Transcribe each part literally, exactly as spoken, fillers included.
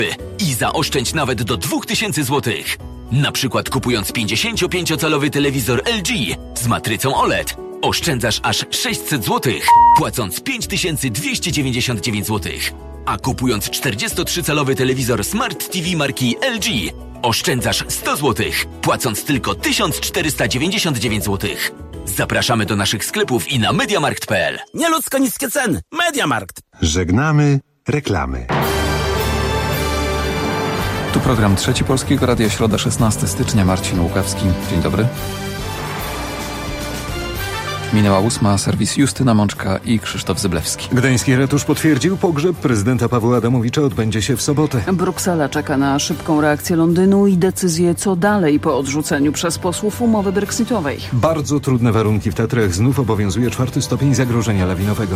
i zaoszczędź nawet do dwa tysiące złotych. Na przykład kupując pięćdziesięciopięciocalowy telewizor L G z matrycą O L E D oszczędzasz aż sześćset złotych, płacąc pięć tysięcy dwieście dziewięćdziesiąt dziewięć złotych. A kupując czterdziestotrzycalowy telewizor Smart T V marki L G oszczędzasz sto złotych, płacąc tylko tysiąc czterysta dziewięćdziesiąt dziewięć złotych. Zapraszamy do naszych sklepów i na mediamarkt kropka p l. Nieludzko niskie ceny. Mediamarkt. Żegnamy reklamy. Tu program Trzeci Polskiego Radia, środa szesnastego stycznia, Marcin Łukawski. Dzień dobry. Minęła ósma, serwis Justyna Mączka i Krzysztof Zyblewski. Gdański ratusz potwierdził, pogrzeb prezydenta Pawła Adamowicza odbędzie się w sobotę. Bruksela czeka na szybką reakcję Londynu i decyzję, co dalej po odrzuceniu przez posłów umowy brexitowej. Bardzo trudne warunki w Tatrach. Znów obowiązuje czwarty stopień zagrożenia lawinowego.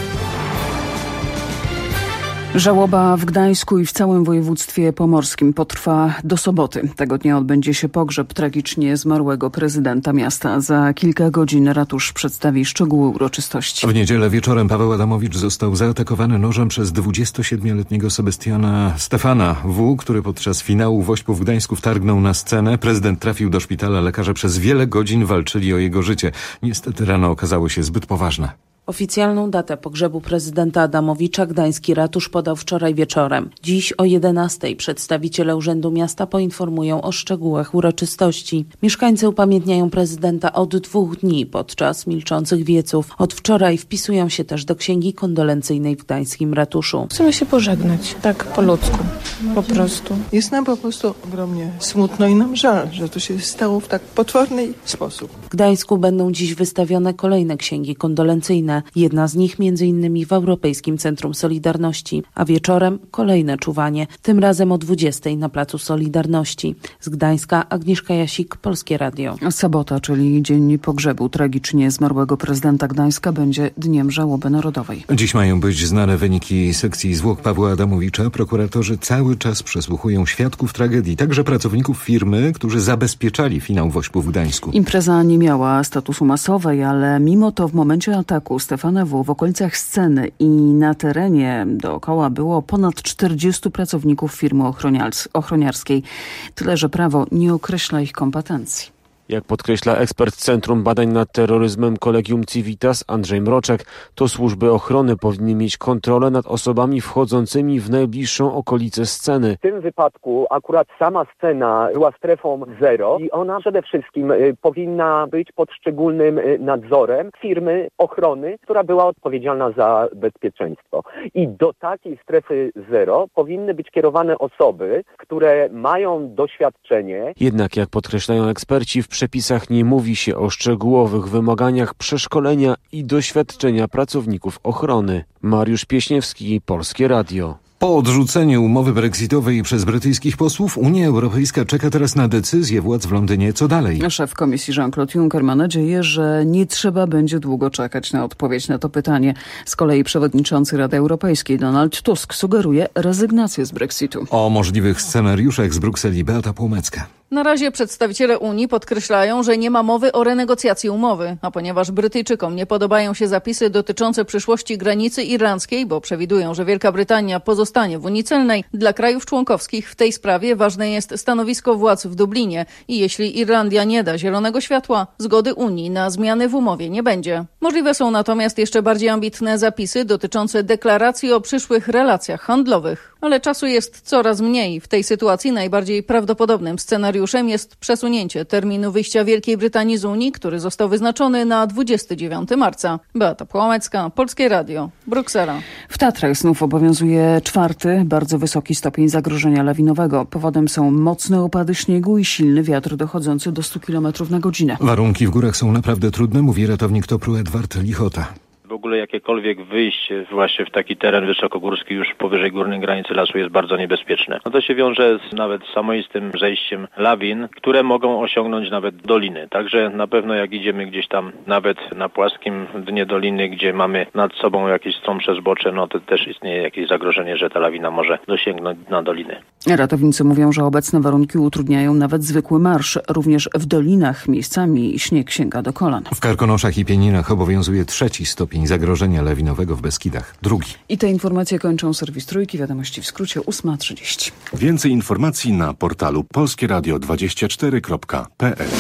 Żałoba w Gdańsku i w całym województwie pomorskim potrwa do soboty. Tego dnia odbędzie się pogrzeb tragicznie zmarłego prezydenta miasta. Za kilka godzin ratusz przedstawi szczegóły uroczystości. W niedzielę wieczorem Paweł Adamowicz został zaatakowany nożem przez dwudziestosiedmioletniego Sebastiana Stefana W., który podczas finału Wośpu w Gdańsku wtargnął na scenę. Prezydent trafił do szpitala. Lekarze przez wiele godzin walczyli o jego życie. Niestety rano okazało się zbyt poważne. Oficjalną datę pogrzebu prezydenta Adamowicza Gdański ratusz podał wczoraj wieczorem. Dziś o jedenastej przedstawiciele Urzędu Miasta poinformują o szczegółach uroczystości. Mieszkańcy upamiętniają prezydenta od dwóch dni podczas milczących wieców. Od wczoraj wpisują się też do księgi kondolencyjnej w gdańskim ratuszu. Chcemy się pożegnać, tak po ludzku, po prostu. Jest nam po prostu ogromnie smutno i nam żal, że to się stało w tak potworny sposób. W Gdańsku będą dziś wystawione kolejne księgi kondolencyjne. Jedna z nich między innymi w Europejskim Centrum Solidarności, a wieczorem kolejne czuwanie, tym razem o dwudziestej na Placu Solidarności. Z Gdańska Agnieszka Jasik, Polskie Radio. Sobota, czyli dzień pogrzebu tragicznie zmarłego prezydenta Gdańska, będzie dniem żałoby narodowej. Dziś mają być znane wyniki sekcji zwłok Pawła Adamowicza. Prokuratorzy cały czas przesłuchują świadków tragedii, także pracowników firmy, którzy zabezpieczali finał Wośpu w Gdańsku. Impreza nie miała statusu masowej, ale mimo to w momencie ataku Stefana W. w okolicach sceny i na terenie dookoła było ponad czterdziestu pracowników firmy ochroniarskiej. Tyle, że prawo nie określa ich kompetencji. Jak podkreśla ekspert Centrum Badań nad Terroryzmem Collegium Civitas Andrzej Mroczek, to służby ochrony powinny mieć kontrolę nad osobami wchodzącymi w najbliższą okolicę sceny. W tym wypadku akurat sama scena była strefą zero i ona przede wszystkim y, powinna być pod szczególnym y, nadzorem firmy ochrony, która była odpowiedzialna za bezpieczeństwo. I do takiej strefy zero powinny być kierowane osoby, które mają doświadczenie. Jednak jak podkreślają eksperci, w przepisach nie mówi się o szczegółowych wymaganiach przeszkolenia i doświadczenia pracowników ochrony. Mariusz Pieśniewski, Polskie Radio. Po odrzuceniu umowy brexitowej przez brytyjskich posłów Unia Europejska czeka teraz na decyzję władz w Londynie. Co dalej? Szef Komisji Jean-Claude Juncker ma nadzieję, że nie trzeba będzie długo czekać na odpowiedź na to pytanie. Z kolei przewodniczący Rady Europejskiej Donald Tusk sugeruje rezygnację z Brexitu. O możliwych scenariuszach z Brukseli Beata Płomecka. Na razie przedstawiciele Unii podkreślają, że nie ma mowy o renegocjacji umowy, a ponieważ Brytyjczykom nie podobają się zapisy dotyczące przyszłości granicy irlandzkiej, bo przewidują, że Wielka Brytania pozostanie w Unii Celnej, dla krajów członkowskich w tej sprawie ważne jest stanowisko władz w Dublinie i jeśli Irlandia nie da zielonego światła, zgody Unii na zmiany w umowie nie będzie. Możliwe są natomiast jeszcze bardziej ambitne zapisy dotyczące deklaracji o przyszłych relacjach handlowych. Ale czasu jest coraz mniej. W tej sytuacji najbardziej prawdopodobnym scenariuszem jest przesunięcie terminu wyjścia Wielkiej Brytanii z Unii, który został wyznaczony na dwudziestego dziewiątego marca. Beata Płomecka, Polskie Radio, Bruksela. W Tatrach znów obowiązuje czwarty, bardzo wysoki stopień zagrożenia lawinowego. Powodem są mocne opady śniegu i silny wiatr dochodzący do stu kilometrów na godzinę. Warunki w górach są naprawdę trudne, mówi ratownik Topru Edward Lichota. W ogóle jakiekolwiek wyjście właśnie w taki teren wysokogórski już powyżej górnej granicy lasu jest bardzo niebezpieczne. No to się wiąże z nawet samoistym zejściem lawin, które mogą osiągnąć nawet doliny. Także na pewno jak idziemy gdzieś tam nawet na płaskim dnie doliny, gdzie mamy nad sobą jakieś stromsze zbocze, no to też istnieje jakieś zagrożenie, że ta lawina może dosięgnąć na doliny. Ratownicy mówią, że obecne warunki utrudniają nawet zwykły marsz. Również w dolinach miejscami śnieg sięga do kolan. W Karkonoszach i Pieninach obowiązuje trzeci stopień zagrożenia lawinowego, w Beskidach drugi. I te informacje kończą serwis Trójki. Wiadomości w skrócie ósma trzydzieści. Więcej informacji na portalu polskie radio dwadzieścia cztery kropka p l.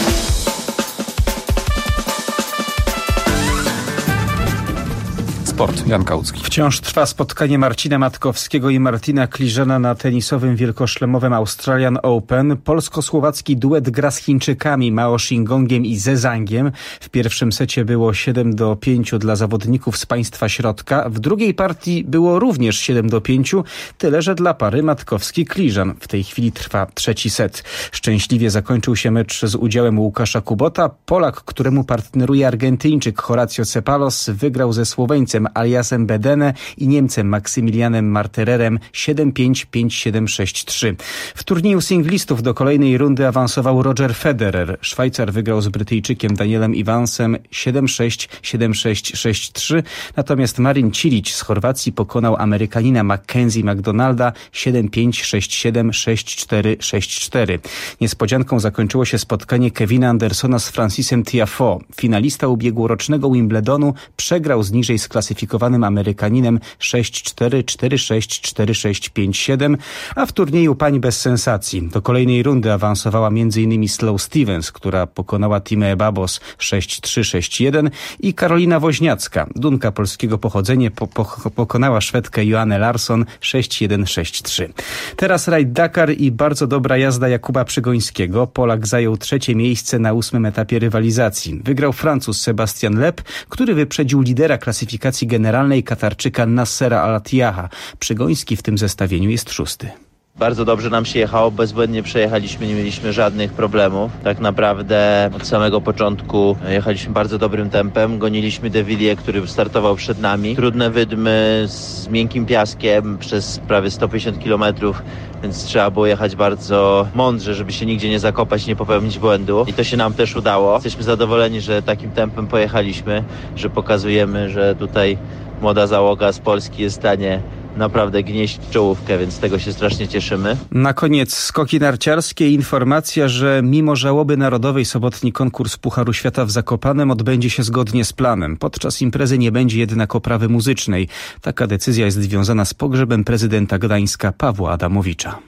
Sport. Jan Kaucki. Wciąż trwa spotkanie Marcina Matkowskiego i Martina Kliżana na tenisowym wielkoszlemowym Australian Open. Polsko-słowacki duet gra z Chińczykami Mao Shingongiem i Zezangiem. W pierwszym secie było siedem do pięciu dla zawodników z państwa środka. W drugiej partii było również siedem do pięciu, tyle że dla pary Matkowski-Kliżan. W tej chwili trwa trzeci set. Szczęśliwie zakończył się mecz z udziałem Łukasza Kubota. Polak, któremu partneruje Argentyńczyk Horacio Ceballos, wygrał ze Słoweńcem Aliasem Bedene i Niemcem Maksymilianem Martererem siedem pięć, pięć siedem, sześć trzy. W turnieju singlistów do kolejnej rundy awansował Roger Federer. Szwajcar wygrał z Brytyjczykiem Danielem Evansem siedem sześć, siedem sześć, sześć trzy. Natomiast Marin Cilic z Chorwacji pokonał Amerykanina Mackenzie McDonalda siedem pięć, sześć siedem, sześć cztery, sześć cztery. Niespodzianką zakończyło się spotkanie Kevina Andersona z Francisem Tiafoe. Finalista ubiegłorocznego Wimbledonu przegrał z niżej sklasyfikowanym Amerykaninem sześć cztery, cztery sześć, cztery sześć, pięć siedem, a w turnieju pań bez sensacji. Do kolejnej rundy awansowała m.in. Sloane Stevens, która pokonała Timea Babos sześć trzy, sześć jeden i Karolina Woźniacka. Dunka polskiego pochodzenia po, po, pokonała Szwedkę Joannę Larsson sześć jeden, sześć trzy. Teraz rajd Dakar i bardzo dobra jazda Jakuba Przygońskiego. Polak zajął trzecie miejsce na ósmym etapie rywalizacji. Wygrał Francuz Sebastian Loeb, który wyprzedził lidera klasyfikacji generalnej Katarczyka Nassera Al-Attiyah. Przygoński w tym zestawieniu jest szósty. Bardzo dobrze nam się jechało, bezbłędnie przejechaliśmy, nie mieliśmy żadnych problemów. Tak naprawdę od samego początku jechaliśmy bardzo dobrym tempem, goniliśmy De Villiers, który startował przed nami. Trudne wydmy z miękkim piaskiem przez prawie sto pięćdziesiąt kilometrów, więc trzeba było jechać bardzo mądrze, żeby się nigdzie nie zakopać, nie popełnić błędu. I to się nam też udało. Jesteśmy zadowoleni, że takim tempem pojechaliśmy, że pokazujemy, że tutaj młoda załoga z Polski jest w stanie naprawdę gnieść czołówkę, więc z tego się strasznie cieszymy. Na koniec skoki narciarskie. Informacja, że mimo żałoby narodowej sobotni konkurs Pucharu Świata w Zakopanem odbędzie się zgodnie z planem. Podczas imprezy nie będzie jednak oprawy muzycznej. Taka decyzja jest związana z pogrzebem prezydenta Gdańska Pawła Adamowicza.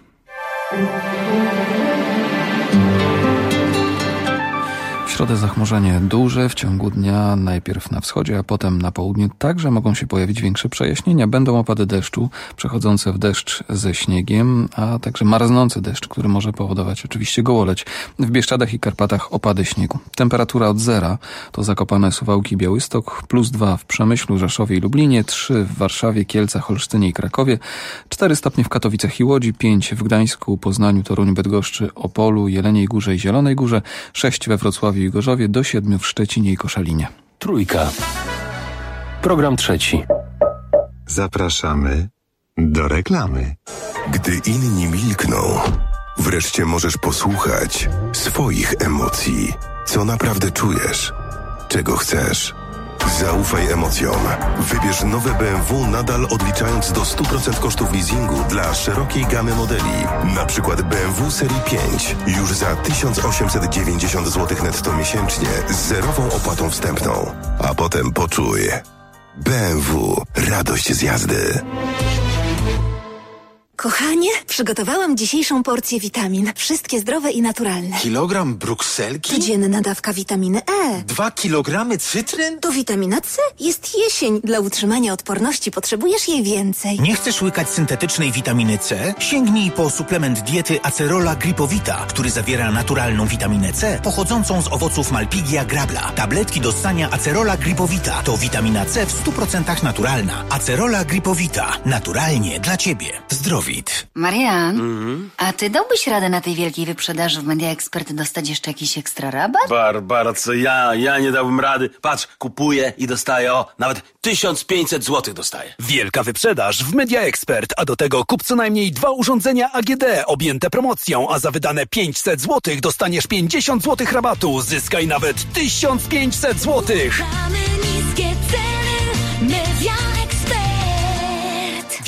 W środę zachmurzenie duże, w ciągu dnia najpierw na wschodzie, a potem na południu także mogą się pojawić większe przejaśnienia. Będą opady deszczu, przechodzące w deszcz ze śniegiem, a także marznący deszcz, który może powodować oczywiście gołoleć. W Bieszczadach i Karpatach opady śniegu. Temperatura od zera to Zakopane, Suwałki, Białystok, plus dwa w Przemyślu, Rzeszowie i Lublinie, trzy w Warszawie, Kielcach, Olsztynie i Krakowie, cztery stopnie w Katowicach i Łodzi, pięć w Gdańsku, Poznaniu, Toruniu, Bydgoszczy, Opolu, Jeleniej Górze i Zielonej Górze, sześć we Wrocławiu i Gorzowie, do siedmiu w Szczecinie i Koszalinie. Trójka. Program trzeci. Zapraszamy do reklamy. Gdy inni milkną, wreszcie możesz posłuchać swoich emocji. Co naprawdę czujesz? Czego chcesz? Zaufaj emocjom. Wybierz nowe B M W nadal odliczając do stu procent kosztów leasingu dla szerokiej gamy modeli. Na przykład B M W serii pięć już za tysiąc osiemset dziewięćdziesiąt złotych netto miesięcznie z zerową opłatą wstępną. A potem poczuj. B M W. Radość z jazdy. Kochanie, przygotowałam dzisiejszą porcję witamin. Wszystkie zdrowe i naturalne. Kilogram brukselki? Codzienna dawka witaminy E. Dwa kilogramy cytryn? To witamina C. Jest jesień. Dla utrzymania odporności potrzebujesz jej więcej. Nie chcesz łykać syntetycznej witaminy C? Sięgnij po suplement diety Acerola Gripowita, który zawiera naturalną witaminę C pochodzącą z owoców Malpighia grabla. Tabletki do ssania Acerola Gripowita to witamina C w stu procentach naturalna. Acerola Gripowita. Naturalnie dla Ciebie. Zdrowie. Marian, Mm-hmm. a ty dałbyś radę na tej wielkiej wyprzedaży w Media Expert dostać jeszcze jakiś ekstra rabat? Barbara, co ja? Ja nie dałbym rady. Patrz, kupuję i dostaję, o, nawet tysiąc pięćset złotych dostaję. Wielka wyprzedaż w Media Expert, a do tego kup co najmniej dwa urządzenia A G D objęte promocją, a za wydane pięćset złotych dostaniesz pięćdziesiąt złotych rabatu. Zyskaj nawet tysiąc pięćset złotych. Niskie ceny, Media Expert.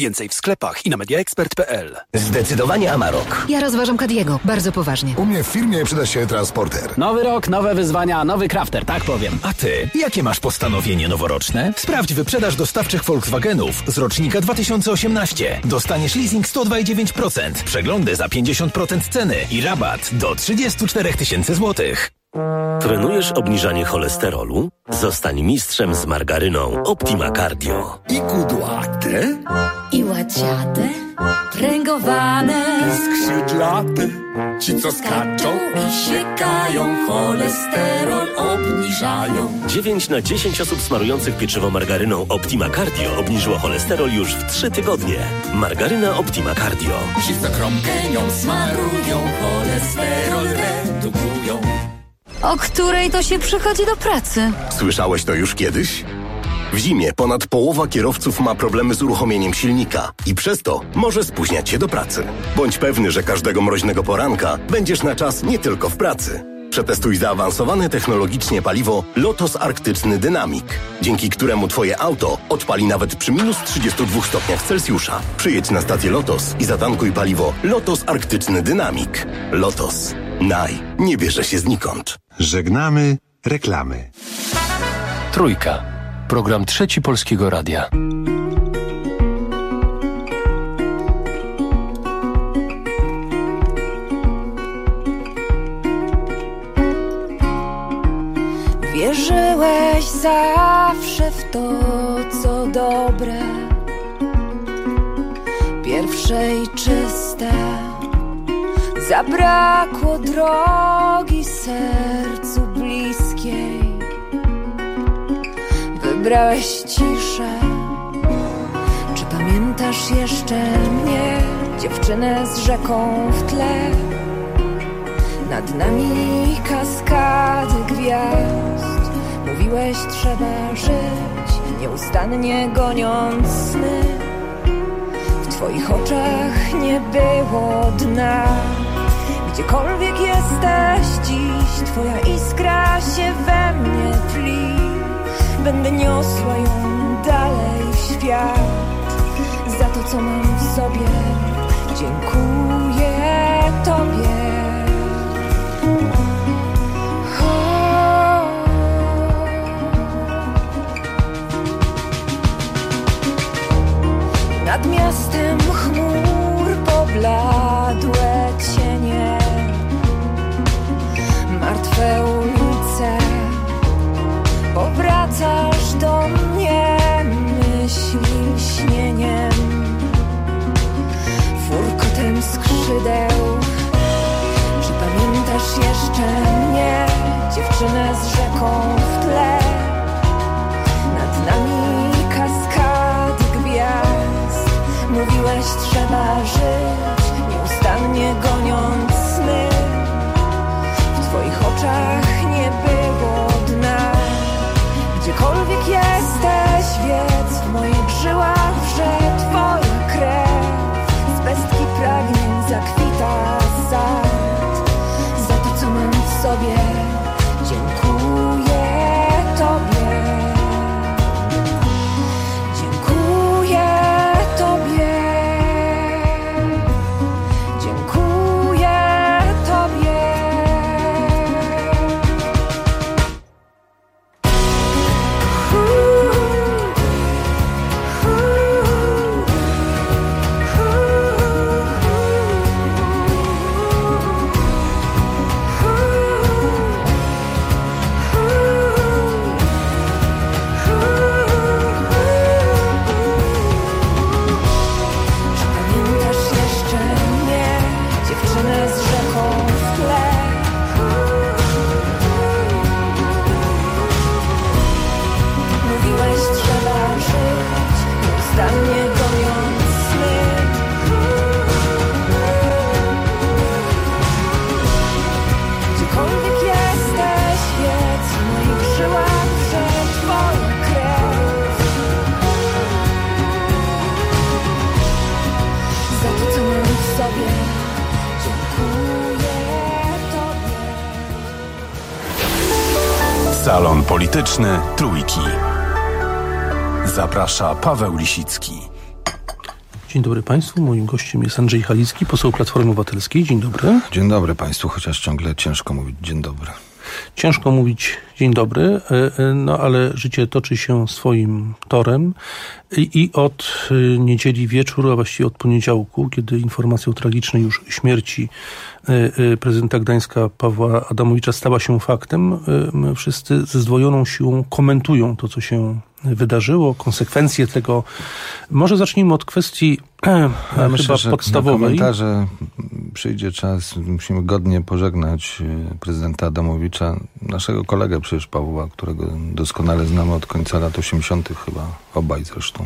Więcej w sklepach i na mediaexpert kropka p l. Zdecydowanie Amarok. Ja rozważam Caddiego, bardzo poważnie. U mnie w firmie przyda się transporter. Nowy rok, nowe wyzwania, nowy crafter, tak powiem. A ty, jakie masz postanowienie noworoczne? Sprawdź wyprzedaż dostawczych Volkswagenów z rocznika dwa tysiące osiemnaście. Dostaniesz leasing sto dwa i dziewięć procent, przeglądy za pięćdziesiąt procent ceny i rabat do trzydzieści cztery tysiące złotych. Trenujesz obniżanie cholesterolu? Zostań mistrzem z margaryną Optima Cardio. I kudłate, I łaciate, pręgowane, skrzydlate, ci co skaczą i siekają, cholesterol obniżają. dziewięć na dziesięć osób smarujących pieczywo margaryną Optima Cardio obniżyło cholesterol już w trzy tygodnie. Margaryna Optima Cardio. Ci co kromkę nią smarują, cholesterol redukują. O której to się przychodzi do pracy? Słyszałeś to już kiedyś? W zimie ponad połowa kierowców ma problemy z uruchomieniem silnika i przez to może spóźniać się do pracy. Bądź pewny, że każdego mroźnego poranka będziesz na czas nie tylko w pracy. Przetestuj zaawansowane technologicznie paliwo Lotos Arktyczny Dynamic, dzięki któremu twoje auto odpali nawet przy minus trzydziestu dwóch stopniach Celsjusza. Przyjedź na stację Lotos i zatankuj paliwo Lotos Arktyczny Dynamic. Lotos. Naj. Nie bierze się znikąd. Żegnamy reklamy. Trójka. Program Trzeci Polskiego Radia. Wierzyłeś zawsze w to, co dobre, pierwsze i czyste. Zabrakło drogi sercu bliskiej. Wybrałeś ciszę. Czy pamiętasz jeszcze mnie, dziewczynę z rzeką w tle? Nad nami kaskady gwiazd. Mówiłeś, trzeba żyć, nieustannie goniąc sny. W twoich oczach nie było dna. Gdziekolwiek jesteś dziś, twoja iskra się we mnie tli. Będę niosła ją dalej w świat. Za to, co mam w sobie, dziękuję tobie. Nad miastem chmur pobladłe cienie, martwe ulice. Powracasz do mnie myśli śnieniem, furkotem skrzydeł. Czy pamiętasz jeszcze mnie, dziewczynę z rzeką w tle? Nad nami kaskady gwiazd. Mówiłeś, trzeba żyć, nieustannie goniąc sny. W twoich oczach nie było dna. Gdziekolwiek jesteś, wiedz, w moich żyłach wrze twoja krew. Z pestki pragnień zakwita sad. Za to, co mam w sobie, dziękuję tobie. Dziękuję tobie. Dziękuję tobie. Salon Polityczny Trójki. Zaprasza Paweł Lisicki. Dzień dobry Państwu. Moim gościem jest Andrzej Halicki, poseł Platformy Obywatelskiej. Dzień dobry. Dzień dobry Państwu, chociaż ciągle ciężko mówić dzień dobry. Ciężko mówić dzień dobry, no ale życie toczy się swoim torem i, i od niedzieli wieczór, a właściwie od poniedziałku, kiedy informacja o tragicznej już śmierci prezydenta Gdańska Pawła Adamowicza stała się faktem, wszyscy ze zdwojoną siłą komentują to, co się wydarzyło, konsekwencje tego. Może zacznijmy od kwestii ja chyba myślę, że podstawowej. Na komentarze przyjdzie czas, musimy godnie pożegnać prezydenta Adamowicza, naszego kolegę przecież Pawła, którego doskonale znamy od końca lat osiemdziesiątych chyba, obaj zresztą.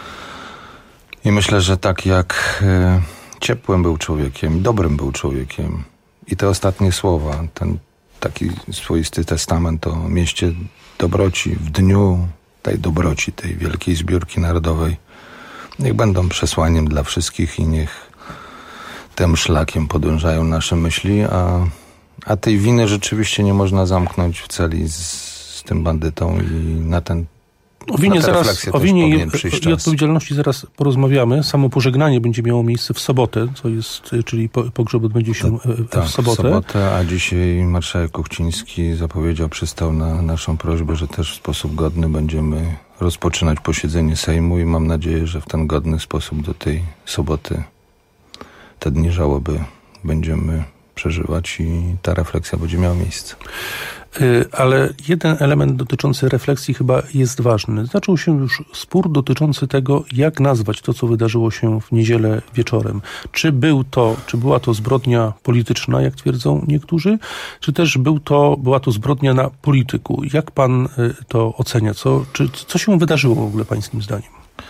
I myślę, że tak jak ciepłym był człowiekiem, dobrym był człowiekiem i te ostatnie słowa, ten taki swoisty testament o mieście dobroci w dniu tej dobroci, tej wielkiej zbiórki narodowej, niech będą przesłaniem dla wszystkich i niech tym szlakiem podążają nasze myśli, a, a tej winy rzeczywiście nie można zamknąć w celi z, z tym bandytą i na ten O winie, zaraz, o winie i, i odpowiedzialności zaraz porozmawiamy. Samo pożegnanie będzie miało miejsce w sobotę, co jest, czyli pogrzeb odbędzie się Ta, w tak, sobotę. w sobotę, a dzisiaj marszałek Kuchciński zapowiedział, przystał na naszą prośbę, że też w sposób godny będziemy rozpoczynać posiedzenie Sejmu i mam nadzieję, że w ten godny sposób do tej soboty te dni żałoby będziemy przeżywać i ta refleksja będzie miała miejsce. Ale jeden element dotyczący refleksji chyba jest ważny. Zaczął się już spór dotyczący tego, jak nazwać to, co wydarzyło się w niedzielę wieczorem. Czy był to, czy była to zbrodnia polityczna, jak twierdzą niektórzy, czy też był to, była to zbrodnia na polityku. Jak pan to ocenia? Co, czy, co się wydarzyło w ogóle pańskim zdaniem?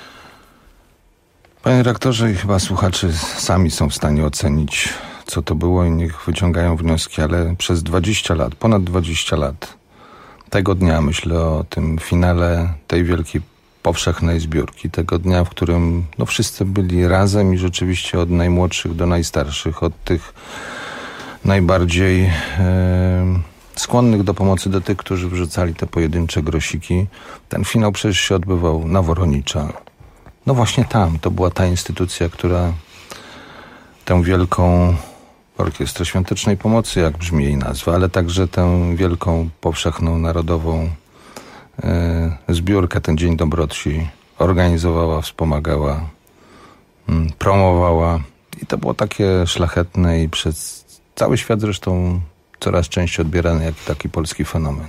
Panie redaktorze, i chyba słuchacze sami są w stanie ocenić, co to było i niech wyciągają wnioski, ale przez dwadzieścia lat, ponad dwadzieścia lat, tego dnia myślę o tym finale tej wielkiej powszechnej zbiórki, tego dnia, w którym no, wszyscy byli razem i rzeczywiście od najmłodszych do najstarszych, od tych najbardziej e, skłonnych do pomocy do tych, którzy wrzucali te pojedyncze grosiki. Ten finał przecież się odbywał na Woronicza. No właśnie tam, to była ta instytucja, która tę wielką Orkiestrę Świątecznej Pomocy, jak brzmi jej nazwa, ale także tę wielką, powszechną, narodową e, zbiórkę, ten Dzień Dobroci organizowała, wspomagała, m, promowała i to było takie szlachetne i przez cały świat zresztą coraz częściej odbierane jak taki polski fenomen.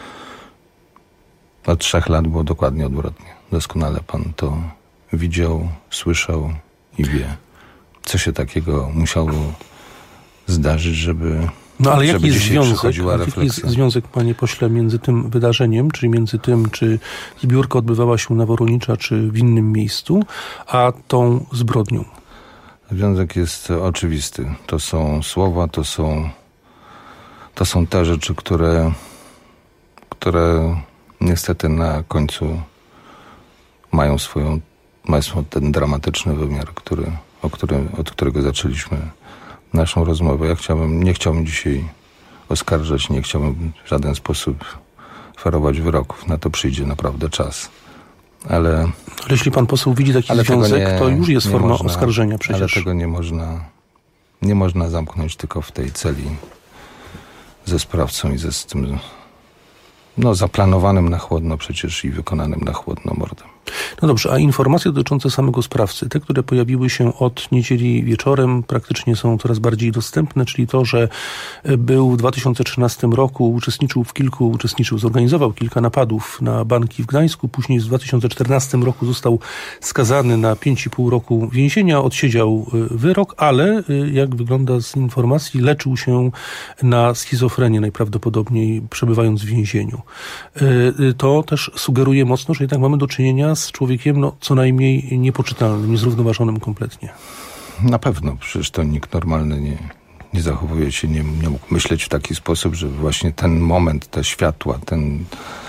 Od trzech lat było dokładnie odwrotnie. Doskonale pan to widział, słyszał i wie, co się takiego musiało zdarzyć, żeby No ale jaki jest związek, jaki jest związek, panie pośle, między tym wydarzeniem, czyli między tym, czy zbiórka odbywała się na Woronicza, czy w innym miejscu, a tą zbrodnią? Związek jest oczywisty. To są słowa, to są to są te rzeczy, które które niestety na końcu mają swoją mają ten dramatyczny wymiar, który, o który, od którego zaczęliśmy naszą rozmowę. Ja chciałbym, nie chciałbym dzisiaj oskarżać, nie chciałbym w żaden sposób ferować wyroków. Na to przyjdzie naprawdę czas. Ale, ale jeśli pan poseł widzi taki związek, nie, to już jest forma można, oskarżenia przecież. Ale tego nie można, nie można zamknąć tylko w tej celi ze sprawcą i ze z tym no, zaplanowanym na chłodno przecież i wykonanym na chłodno mordem. No dobrze, a informacje dotyczące samego sprawcy, te, które pojawiły się od niedzieli wieczorem, praktycznie są coraz bardziej dostępne, czyli to, że był w dwa tysiące trzynastym roku, uczestniczył w kilku, uczestniczył, zorganizował kilka napadów na banki w Gdańsku, później w dwa tysiące czternastym roku został skazany na pięć i pół roku więzienia, odsiedział wyrok, ale jak wygląda z informacji, leczył się na schizofrenię najprawdopodobniej, przebywając w więzieniu. To też sugeruje mocno, że jednak mamy do czynienia z człowiekiem no, co najmniej niepoczytalnym, niezrównoważonym kompletnie. Na pewno, przecież to nikt normalny nie, nie zachowuje się, nie, nie mógł myśleć w taki sposób, że właśnie ten moment, te światła, ten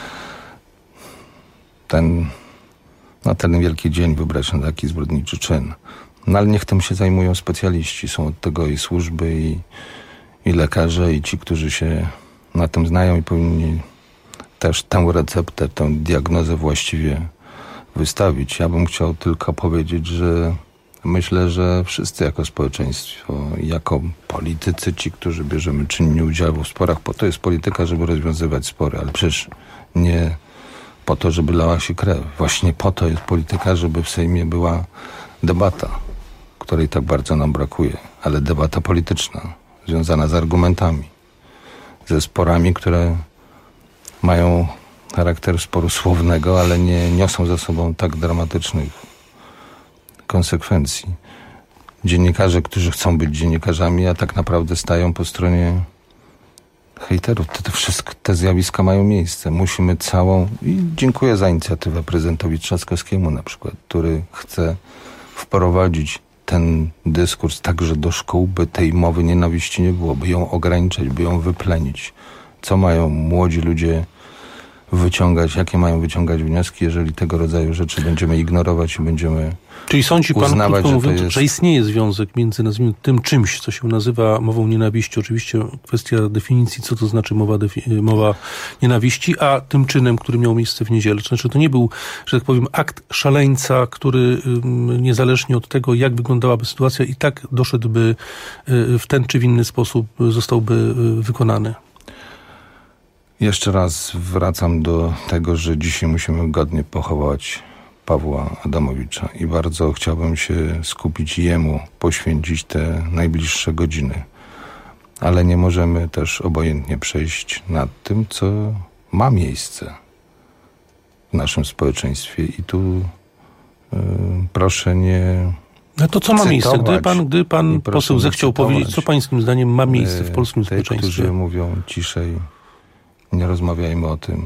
ten, no, ten wielki dzień wybrać na taki zbrodniczy czyn. No ale niech tym się zajmują specjaliści. Są od tego i służby, i, i lekarze, i ci, którzy się na tym znają i powinni też tę receptę, tę diagnozę właściwie wystawić. Ja bym chciał tylko powiedzieć, że Myślę, że wszyscy jako społeczeństwo, jako politycy, ci, którzy bierzemy czynny udział w sporach, po to jest polityka, żeby rozwiązywać spory, ale przecież nie po to, żeby lała się krew. Właśnie po to jest polityka, żeby w Sejmie była debata, której tak bardzo nam brakuje, ale debata polityczna, związana z argumentami, ze sporami, które mają charakter sporu słownego, ale nie niosą za sobą tak dramatycznych konsekwencji. Dziennikarze, którzy chcą być dziennikarzami, a tak naprawdę stają po stronie hejterów. Te, te wszystkie te zjawiska mają miejsce. Musimy całą... I dziękuję za inicjatywę prezydentowi Trzaskowskiemu na przykład, który chce wprowadzić ten dyskurs także do szkół, by tej mowy nienawiści nie było, by ją ograniczać, by ją wyplenić. Co mają młodzi ludzie wyciągać, jakie mają wyciągać wnioski, jeżeli tego rodzaju rzeczy będziemy ignorować i będziemy Czyli sądzi pan, uznawać, krótko mówiąc, że, to jest... że istnieje związek między, nazwijmy, tym czymś, co się nazywa mową nienawiści, oczywiście kwestia definicji, co to znaczy mowa, defi- mowa nienawiści, a tym czynem, który miał miejsce w niedzielę. Znaczy, to nie był, że tak powiem, akt szaleńca, który um, niezależnie od tego, jak wyglądałaby sytuacja, i tak doszedłby y, w ten czy w inny sposób, zostałby y, wykonany. Jeszcze raz wracam do tego, że dzisiaj musimy godnie pochować Pawła Adamowicza i bardzo chciałbym się skupić jemu, poświęcić te najbliższe godziny. Ale nie możemy też obojętnie przejść nad tym, co ma miejsce w naszym społeczeństwie. I tu yy, proszę nie... No to co ma miejsce? Gdy pan, gdy pan poseł zechciał powiedzieć, co pańskim zdaniem ma miejsce w polskim te, społeczeństwie? Którzy mówią ciszej, nie rozmawiajmy o tym,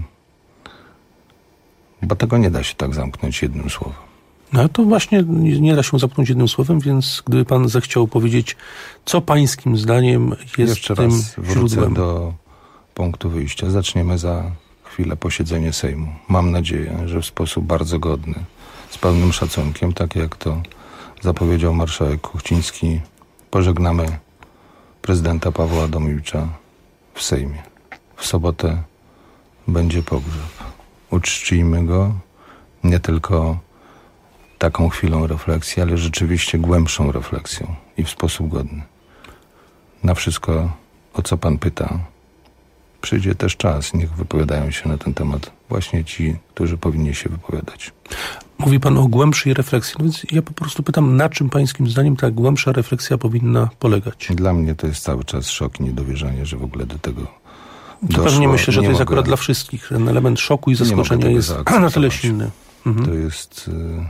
bo tego nie da się tak zamknąć jednym słowem. No to właśnie nie, nie da się zamknąć jednym słowem, więc gdyby pan zechciał powiedzieć, co pańskim zdaniem jest Jeszcze tym raz wrócę źródłem. do punktu wyjścia. Zaczniemy za chwilę posiedzenie Sejmu. Mam nadzieję, że w sposób bardzo godny, z pełnym szacunkiem, tak jak to zapowiedział marszałek Kuchciński, pożegnamy prezydenta Pawła Adamowicza w Sejmie. W sobotę będzie pogrzeb. Uczcijmy go nie tylko taką chwilą refleksji, ale rzeczywiście głębszą refleksją i w sposób godny. Na wszystko, o co pan pyta, przyjdzie też czas. Niech wypowiadają się na ten temat właśnie ci, którzy powinni się wypowiadać. Mówi pan o głębszej refleksji, no więc ja po prostu pytam, na czym pańskim zdaniem ta głębsza refleksja powinna polegać? Dla mnie to jest cały czas szok i niedowierzanie, że w ogóle do tego To doszło. pewnie myślę, że nie to jest mogę, akurat dla wszystkich. Ten element szoku i zaskoczenia jest na tyle silny. Mhm. To jest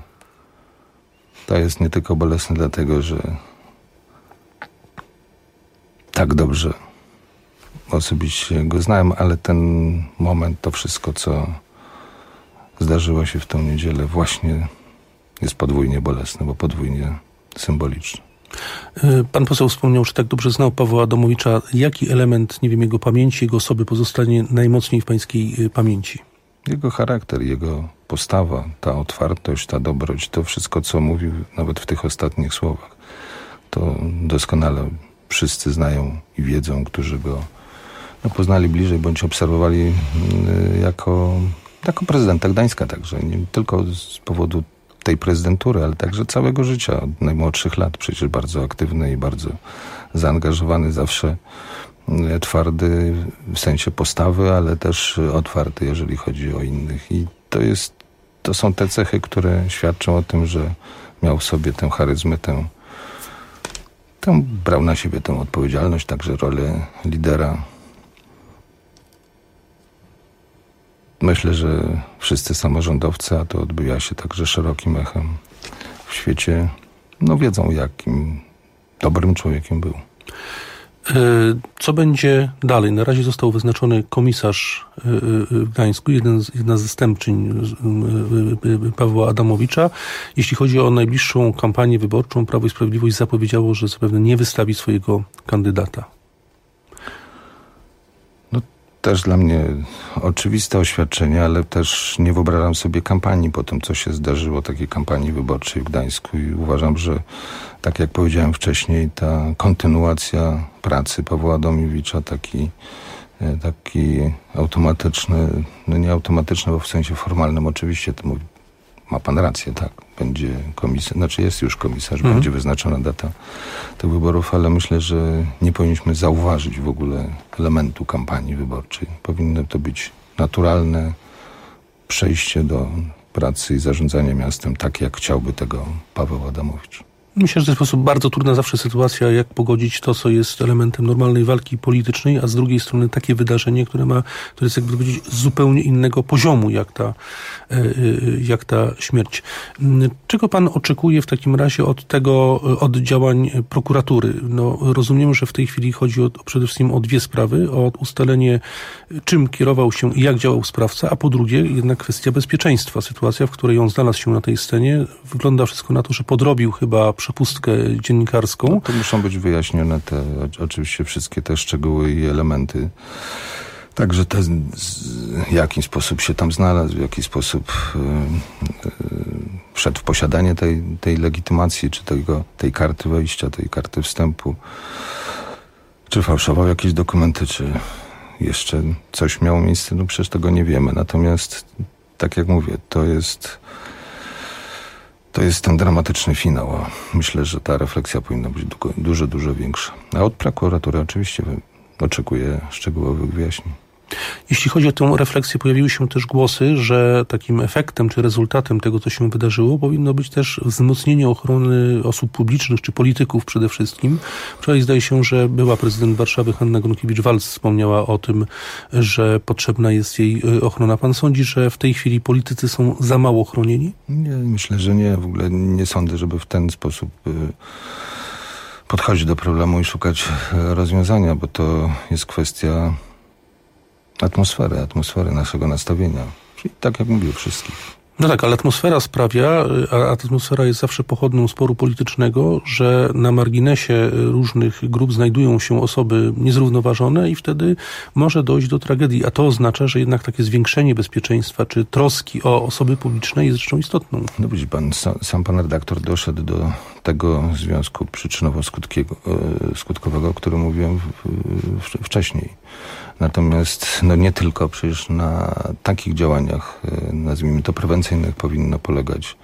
to jest nie tylko bolesne dlatego, że tak dobrze osobiście go znałem, ale ten moment, to wszystko, co zdarzyło się w tę niedzielę, właśnie jest podwójnie bolesne, bo podwójnie symboliczne. Pan poseł wspomniał, że tak dobrze znał Pawła Adamowicza. Jaki element, nie wiem, jego pamięci, jego osoby pozostanie najmocniej w pańskiej pamięci? Jego charakter, jego postawa, ta otwartość, ta dobroć, to wszystko, co mówił nawet w tych ostatnich słowach, to doskonale wszyscy znają i wiedzą, którzy go no, poznali bliżej, bądź obserwowali jako, jako prezydenta Gdańska także. Nie tylko z powodu tej prezydentury, ale także całego życia, od najmłodszych lat. Przecież bardzo aktywny i bardzo zaangażowany, zawsze twardy w sensie postawy, ale też otwarty, jeżeli chodzi o innych. I to jest, to są te cechy, które świadczą o tym, że miał w sobie tę charyzmę, tę, tę brał na siebie tę odpowiedzialność, także rolę lidera. Myślę, że wszyscy samorządowcy, a to odbija się także szerokim echem w świecie, no wiedzą, jakim dobrym człowiekiem był. Co będzie dalej? Na razie został wyznaczony komisarz w Gdańsku, jeden z, jedna z zastępczyń Pawła Adamowicza. Jeśli chodzi o najbliższą kampanię wyborczą, Prawo i Sprawiedliwość zapowiedziało, że zapewne nie wystawi swojego kandydata. No też dla mnie oczywiste oświadczenie, ale też nie wyobrażam sobie kampanii po tym, co się zdarzyło, takiej kampanii wyborczej w Gdańsku i uważam, że tak jak powiedziałem wcześniej, ta kontynuacja pracy Pawła Adamowicza, taki, taki automatyczny, no nie automatyczny, bo w sensie formalnym oczywiście to mówi, ma pan rację, tak. Będzie komisarz, znaczy jest już komisarz, Mhm. będzie wyznaczona data tych wyborów, ale myślę, że nie powinniśmy zauważyć w ogóle elementu kampanii wyborczej. Powinno to być naturalne przejście do pracy i zarządzania miastem, tak jak chciałby tego Paweł Adamowicz. Myślę, że to jest po prostu bardzo trudna zawsze sytuacja, jak pogodzić to, co jest elementem normalnej walki politycznej, a z drugiej strony takie wydarzenie, które ma, które jest, jakby powiedzieć, z zupełnie innego poziomu, jak ta, jak ta śmierć. Czego pan oczekuje w takim razie od tego, od działań prokuratury? No, rozumiem, że w tej chwili chodzi o, przede wszystkim o dwie sprawy, o ustalenie, czym kierował się i jak działał sprawca, a po drugie jednak kwestia bezpieczeństwa. Sytuacja, w której on znalazł się na tej scenie, wygląda wszystko na to, że podrobił chyba przepustkę dziennikarską. No, to muszą być wyjaśnione te, oczywiście wszystkie te szczegóły i elementy. Także te, w jaki sposób się tam znalazł, w jaki sposób yy, yy, wszedł w posiadanie tej, tej legitymacji, czy tego, tej karty wejścia, tej karty wstępu, czy fałszował jakieś dokumenty, czy jeszcze coś miało miejsce, no przecież tego nie wiemy. Natomiast, tak jak mówię, to jest To jest ten dramatyczny finał, a myślę, że ta refleksja powinna być du- dużo, dużo większa. A od prokuratury oczywiście oczekuję szczegółowych wyjaśnień. Jeśli chodzi o tę refleksję, pojawiły się też głosy, że takim efektem czy rezultatem tego, co się wydarzyło, powinno być też wzmocnienie ochrony osób publicznych czy polityków przede wszystkim. Wczoraj zdaje się, że była prezydent Warszawy Hanna Gronkiewicz-Waltz wspomniała o tym, że potrzebna jest jej ochrona. Pan sądzi, że w tej chwili politycy są za mało chronieni? Nie, myślę, że nie. W ogóle nie sądzę, żeby w ten sposób podchodzić do problemu i szukać rozwiązania, bo to jest kwestia atmosfery, atmosfery naszego nastawienia. Czyli tak jak mówię, wszystkich. No tak, ale atmosfera sprawia, a atmosfera jest zawsze pochodną sporu politycznego, że na marginesie różnych grup znajdują się osoby niezrównoważone i wtedy może dojść do tragedii. A to oznacza, że jednak takie zwiększenie bezpieczeństwa czy troski o osoby publiczne jest rzeczą istotną. No widzi pan, sam, sam pan redaktor doszedł do tego związku przyczynowo-skutkowego, o którym mówiłem w, w, wcześniej. Natomiast no nie tylko, przecież na takich działaniach, nazwijmy to prewencyjnych, powinno polegać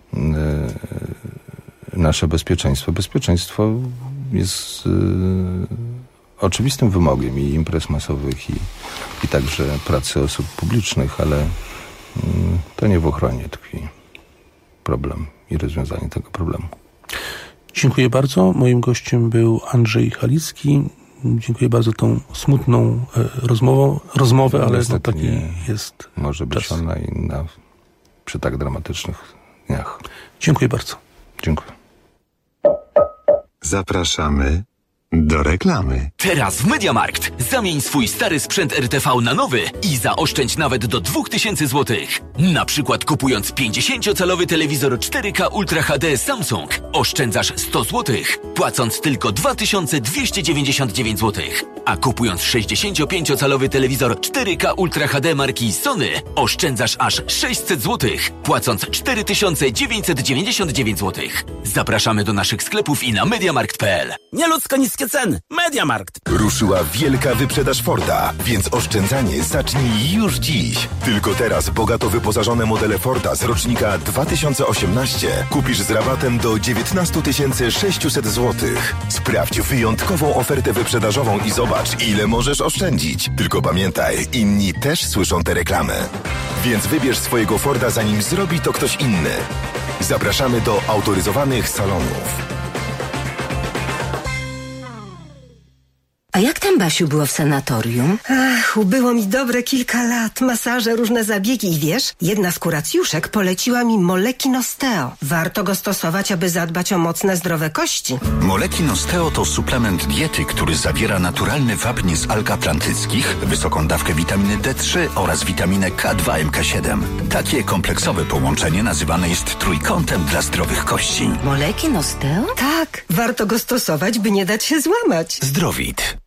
nasze bezpieczeństwo. Bezpieczeństwo jest y, oczywistym wymogiem i imprez masowych i, i także pracy osób publicznych, ale y, to nie w ochronie tkwi problem i rozwiązanie tego problemu. Dziękuję bardzo. Moim gościem był Andrzej Halicki. Dziękuję bardzo za tą smutną e, rozmową, rozmowę, ale no, taki nie jest może być czas. ona inna przy tak dramatycznych dniach. Dziękuję bardzo. Dziękuję. Zapraszamy do reklamy. Teraz w MediaMarkt zamień swój stary sprzęt R T V na nowy i zaoszczędź nawet do dwa tysiące złotych. Na przykład kupując pięćdziesięciocalowy telewizor cztery K Ultra H D Samsung oszczędzasz sto złotych, płacąc tylko dwa tysiące dwieście dziewięćdziesiąt dziewięć złotych. A kupując sześćdziesięciopięciocalowy telewizor cztery K Ultra H D marki Sony oszczędzasz aż sześćset złotych, płacąc cztery tysiące dziewięćset dziewięćdziesiąt dziewięć złotych. Zapraszamy do naszych sklepów i na mediamarkt kropka p l. Nieludzko niskie ceny. MediaMarkt. Ruszyła wielka wyprzedaż Forda, więc oszczędzanie zacznij już dziś. Tylko teraz bogato wyposażone modele Forda z rocznika dwa tysiące osiemnaście kupisz z rabatem do dziewiętnaście tysięcy sześćset złotych. Sprawdź wyjątkową ofertę wyprzedażową i zobacz, ile możesz oszczędzić. Tylko pamiętaj, inni też słyszą tę reklamę. Więc wybierz swojego Forda, zanim zrobi to ktoś inny. Zapraszamy do autoryzowanych salonów. A jak tam, Basiu, było w sanatorium? Ach, ubyło mi dobre kilka lat. Masaże, różne zabiegi i wiesz, jedna z kuracjuszek poleciła mi Moleki Nosteo. Warto go stosować, aby zadbać o mocne, zdrowe kości. Moleki Nosteo to suplement diety, który zawiera naturalny wapń z alg atlantyckich, wysoką dawkę witaminy D trzy oraz witaminę K dwa M K siedem. Takie kompleksowe połączenie nazywane jest trójkątem dla zdrowych kości. Moleki Nosteo? Tak, warto go stosować, by nie dać się złamać. Zdrowit.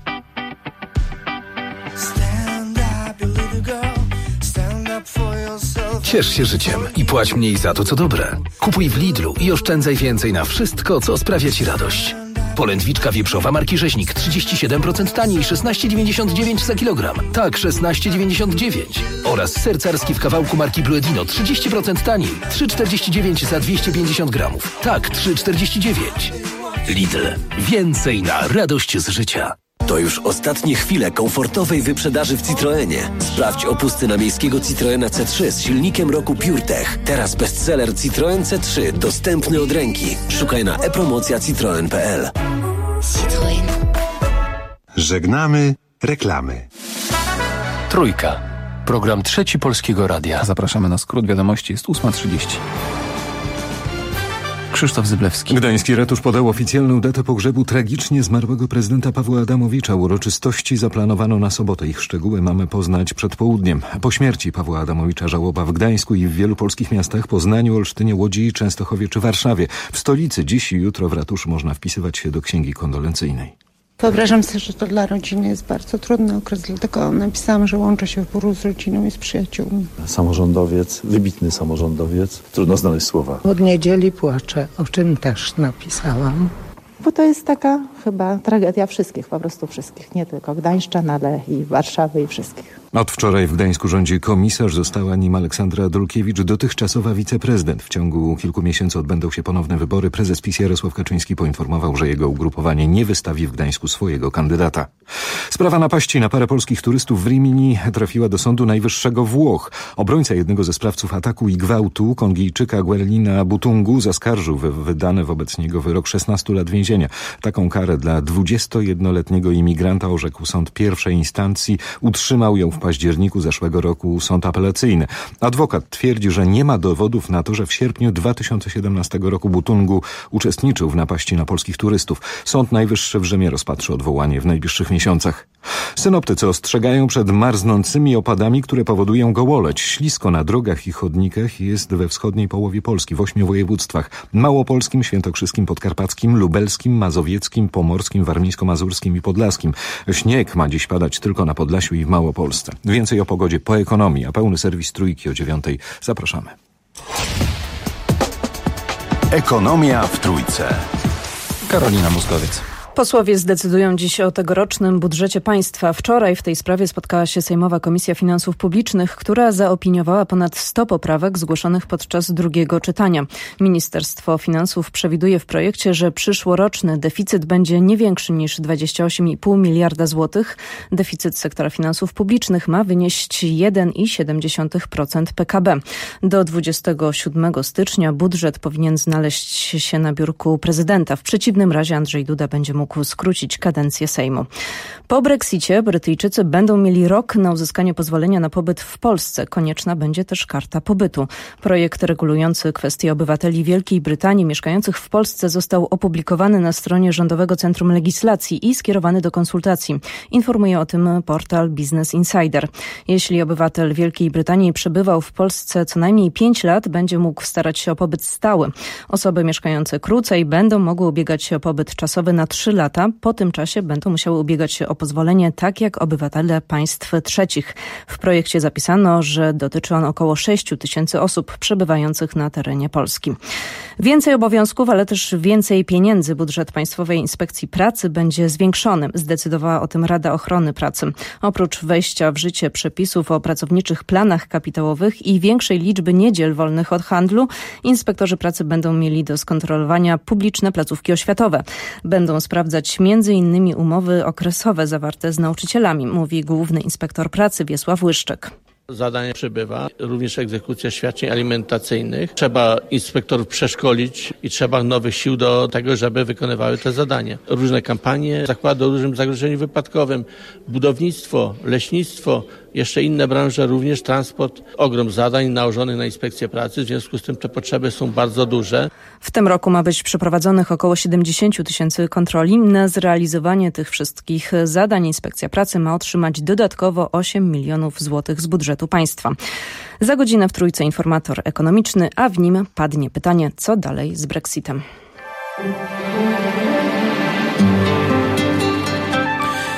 Ciesz się życiem i płać mniej za to, co dobre. Kupuj w Lidlu i oszczędzaj więcej na wszystko, co sprawia Ci radość. Polędwiczka wieprzowa marki Rzeźnik trzydzieści siedem procent taniej, szesnaście dziewięćdziesiąt dziewięć za kilogram. Tak, szesnaście dziewięćdziesiąt dziewięć. Oraz ser carski w kawałku marki Bluedino trzydzieści procent taniej, trzy czterdzieści dziewięć za dwieście pięćdziesiąt gramów. Tak, trzy czterdzieści dziewięć. Lidl. Więcej na radość z życia. To już ostatnie chwile komfortowej wyprzedaży w Citroenie. Sprawdź opusty na miejskiego Citroena C trzy z silnikiem roku PureTech. Teraz bestseller Citroen C trzy dostępny od ręki. Szukaj na e-promocja citroen kropka p l. Citroen. Żegnamy reklamy. Trójka. Program Trzeci Polskiego Radia. Zapraszamy na skrót wiadomości. Jest ósma trzydzieści. Krzysztof Zyblewski. Gdański ratusz podał oficjalną datę pogrzebu tragicznie zmarłego prezydenta Pawła Adamowicza. Uroczystości zaplanowano na sobotę. Ich szczegóły mamy poznać przed południem. Po śmierci Pawła Adamowicza żałoba w Gdańsku i w wielu polskich miastach: Poznaniu, Olsztynie, Łodzi, Częstochowie czy Warszawie. W stolicy dziś i jutro w ratuszu można wpisywać się do księgi kondolencyjnej. Wyobrażam sobie, że to dla rodziny jest bardzo trudny okres, dlatego napisałam, że łączę się w bólu z rodziną i z przyjaciółmi. Samorządowiec, wybitny samorządowiec, trudno znaleźć słowa. Od niedzieli płaczę, o czym też napisałam. Bo to jest taka chyba tragedia wszystkich, po prostu wszystkich, nie tylko gdańszczan, ale i Warszawy i wszystkich. Od wczoraj w Gdańsku rządzi komisarz, została nim Aleksandra Dulkiewicz, dotychczasowa wiceprezydent. W ciągu kilku miesięcy odbędą się ponowne wybory. Prezes PiS Jarosław Kaczyński poinformował, że jego ugrupowanie nie wystawi w Gdańsku swojego kandydata. Sprawa napaści na parę polskich turystów w Rimini trafiła do Sądu Najwyższego Włoch. Obrońca jednego ze sprawców ataku i gwałtu, Kongijczyka Guerlina Butungu, zaskarżył wydany wobec niego wyrok szesnastu lat więzienia. Taką karę dla dwudziestojednoletniego imigranta orzekł sąd pierwszej instancji. Utrzymał ją w październiku zeszłego roku sąd apelacyjny. Adwokat twierdzi, że nie ma dowodów na to, że w sierpniu dwa tysiące siedemnastego roku Butungu uczestniczył w napaści na polskich turystów. Sąd Najwyższy w Rzymie rozpatrzy odwołanie w najbliższych miesiącach. Synoptycy ostrzegają przed marznącymi opadami, które powodują gołoleć. Ślisko na drogach i chodnikach jest we wschodniej połowie Polski, w ośmiu województwach: małopolskim, świętokrzyskim, podkarpackim, lubelskim, mazowieckim, pomorskim, warmińsko-mazurskim i podlaskim. Śnieg ma dziś padać tylko na Podlasiu i w Małopolsce. Więcej o pogodzie po ekonomii, a pełny serwis Trójki o dziewiątej. Zapraszamy. Ekonomia w Trójce. Karolina Muskowiec. Posłowie zdecydują dziś o tegorocznym budżecie państwa. Wczoraj w tej sprawie spotkała się Sejmowa Komisja Finansów Publicznych, która zaopiniowała ponad sto poprawek zgłoszonych podczas drugiego czytania. Ministerstwo Finansów przewiduje w projekcie, że przyszłoroczny deficyt będzie nie większy niż dwadzieścia osiem i pół miliarda złotych. Deficyt sektora finansów publicznych ma wynieść jeden przecinek siedem procent P K B. Do dwudziestego siódmego stycznia budżet powinien znaleźć się na biurku prezydenta. W przeciwnym razie Andrzej Duda będzie mógł mógł skrócić kadencję Sejmu. Po Brexicie Brytyjczycy będą mieli rok na uzyskanie pozwolenia na pobyt w Polsce. Konieczna będzie też karta pobytu. Projekt regulujący kwestie obywateli Wielkiej Brytanii mieszkających w Polsce został opublikowany na stronie Rządowego Centrum Legislacji i skierowany do konsultacji. Informuje o tym portal Business Insider. Jeśli obywatel Wielkiej Brytanii przebywał w Polsce co najmniej pięć lat, będzie mógł starać się o pobyt stały. Osoby mieszkające krócej będą mogły ubiegać się o pobyt czasowy na trzy lata. Po tym czasie będą musiały ubiegać się o pozwolenie tak jak obywatele państw trzecich. W projekcie zapisano, że dotyczy on około sześciu tysięcy osób przebywających na terenie Polski. Więcej obowiązków, ale też więcej pieniędzy. Budżet Państwowej Inspekcji Pracy będzie zwiększony. Zdecydowała o tym Rada Ochrony Pracy. Oprócz wejścia w życie przepisów o pracowniczych planach kapitałowych i większej liczby niedziel wolnych od handlu, inspektorzy pracy będą mieli do skontrolowania publiczne placówki oświatowe. Będą sprawdzać między innymi umowy okresowe zawarte z nauczycielami, mówi główny inspektor pracy Wiesław Łyszczyk. Zadanie przybywa, również egzekucja świadczeń alimentacyjnych. Trzeba inspektorów przeszkolić i trzeba nowych sił do tego, żeby wykonywały te zadania. Różne kampanie, zakłady o dużym zagrożeniu wypadkowym, budownictwo, leśnictwo, jeszcze inne branże, również transport. Ogrom zadań nałożonych na inspekcję pracy, w związku z tym te potrzeby są bardzo duże. W tym roku ma być przeprowadzonych około siedemdziesiąt tysięcy kontroli. Na zrealizowanie tych wszystkich zadań Inspekcja Pracy ma otrzymać dodatkowo osiem milionów złotych z budżetu państwa. Za godzinę w Trójce informator ekonomiczny, a w nim padnie pytanie, co dalej z Brexitem. Zachmurzone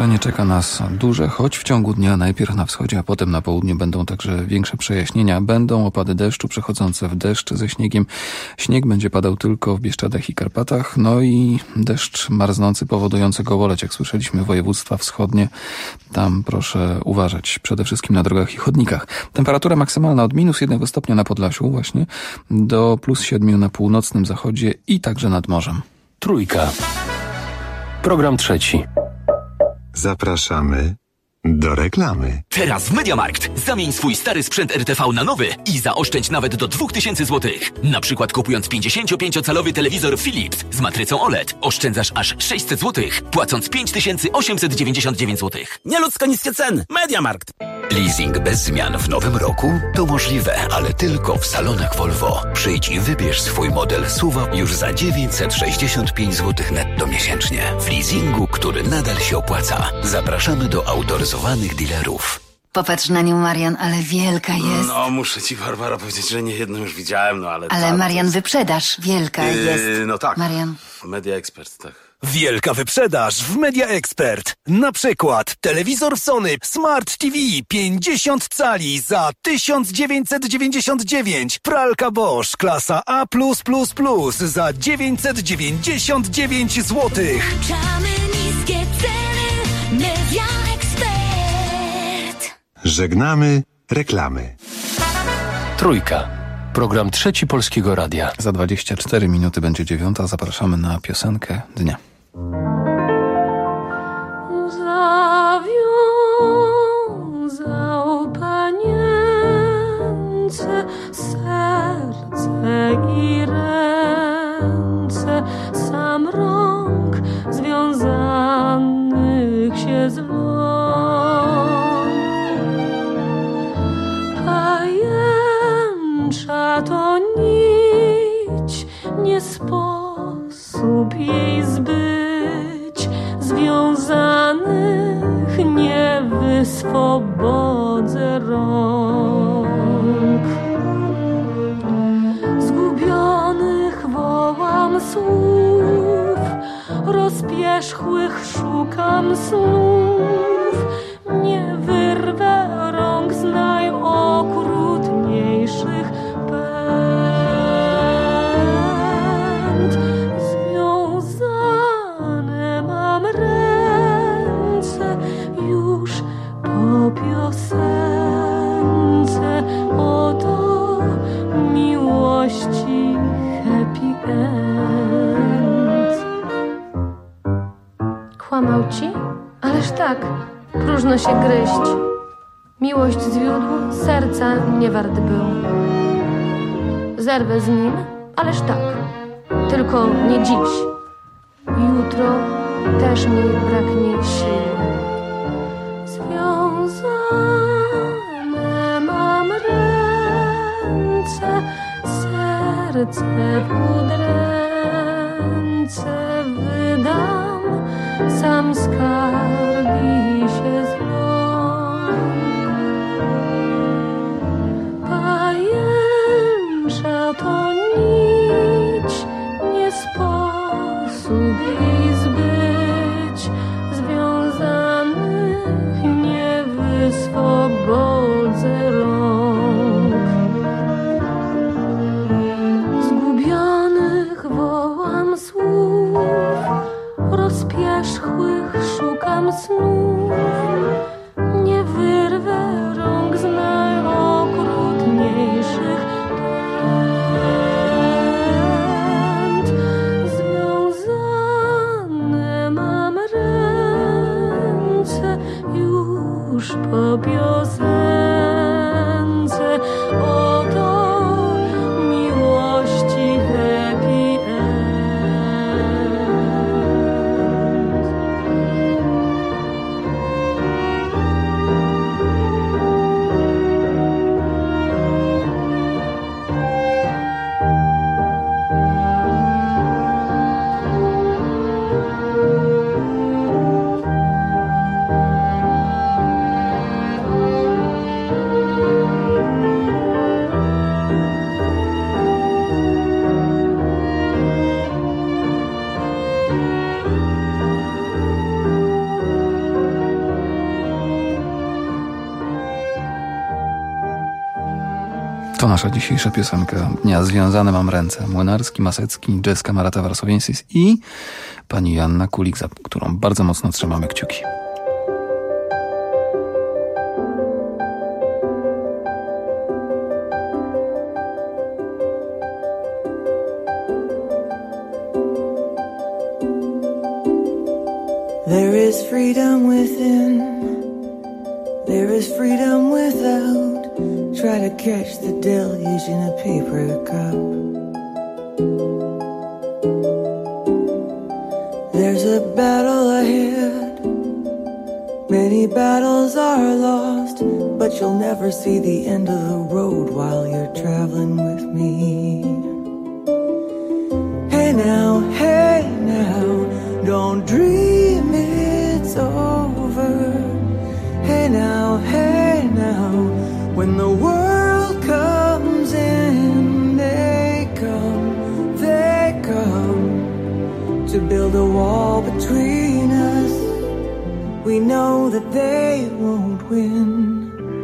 Zamrożenie czeka nas duże, choć w ciągu dnia najpierw na wschodzie, a potem na południu będą także większe przejaśnienia. Będą opady deszczu przechodzące w deszcz ze śniegiem. Śnieg będzie padał tylko w Bieszczadach i Karpatach. No i deszcz marznący powodujący gołoleć, jak słyszeliśmy, województwa wschodnie. Tam proszę uważać przede wszystkim na drogach i chodnikach. Temperatura maksymalna od minus jednego stopnia na Podlasiu właśnie do plus siedmiu na północnym zachodzie i także nad morzem. Trójka. Program trzeci. Zapraszamy do reklamy. Teraz w MediaMarkt zamień swój stary sprzęt R T V na nowy i zaoszczędź nawet do dwa tysiące złotych. Na przykład kupując pięćdziesięciopięciocalowy telewizor Philips z matrycą O L E D oszczędzasz aż sześćset złotych, płacąc pięć tysięcy osiemset dziewięćdziesiąt dziewięć złotych. Nieludzko niskie ceny. MediaMarkt. Leasing bez zmian w nowym roku? To możliwe, ale tylko w salonach Volvo. Przyjdź i wybierz swój model S U V już za dziewięćset sześćdziesiąt pięć złotych netto miesięcznie. W leasingu, który nadal się opłaca. Zapraszamy do autoryzowanych dealerów. Popatrz na nią, Marian, ale wielka jest. No, muszę ci, Barbara, powiedzieć, że nie jedną już widziałem, no ale... Ale ta, Marian, jest... wyprzedaż, wielka yy, jest. No tak. Marian. Media Expert, tak. Wielka wyprzedaż w Media Expert. Na przykład telewizor Sony Smart T V pięćdziesiąt cali za tysiąc dziewięćset dziewięćdziesiąt dziewięć. Pralka Bosch klasa A plus plus plus za dziewięćset dziewięćdziesiąt dziewięć złotych. Niskie ceny. Media Expert. Żegnamy reklamy. Trójka. Program trzeci Polskiego Radia. Za dwadzieścia cztery minuty będzie dziewiąta. Zapraszamy na piosenkę dnia. Zawiązał panience serce i ręce, sam rąk związanych się z pajęcza to nić, nie sposób jej zbyć, związanych nie wyswobodzę rąk. Zgubionych wołam słów, rozpierzchłych szukam snów, nie wyrwę rąk z najokrutniejszych pęd. Związane mam ręce już po piosence, oto miłości happy end. Kłamał ci? Ależ tak, próżno się gryźć. Miłość zwiódł, serca nie wart był. Zerwę z nim, ależ tak, tylko nie dziś. Jutro też mi braknie sił. Związane mam ręce, serce w udręce wydam, sam skarbi się zląk. Pajęcza to nić, nie sposób jej zbyć, związanych nie wyswobodzę rąk. Zgubionych wołam słów, rozpierzchłych szukam snów, nie wyrwę rąk z najokrutniejszych pęd. Związane mam ręce już po piosence, oto miłości happy end. To nasza dzisiejsza piosenka dnia. Związane mam ręce. Młynarski, Masecki, jazz Kamerata Warsowiensis i pani Joanna Kulik, za którą bardzo mocno trzymamy kciuki. There is freedom within, there is freedom without. Try to catch the deluge in a paper cup. There's a battle ahead, many battles are lost, but you'll never see the end of the road while you're traveling with me. Hey now, hey now, don't dream it's over. Hey now, hey now, when the world comes in, they come, they come to build a wall between us. We know that they won't win.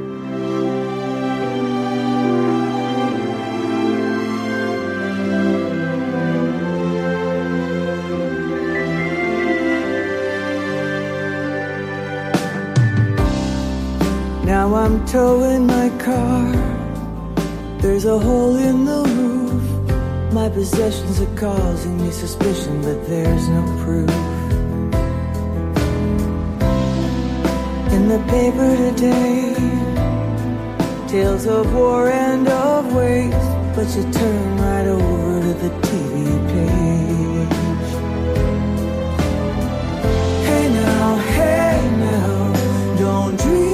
Now I'm towing my car, there's a hole in the roof. My possessions are causing me suspicion, but there's no proof. In the paper today, tales of war and of waste, but you turn right over to the T V page. Hey now, hey now, don't dream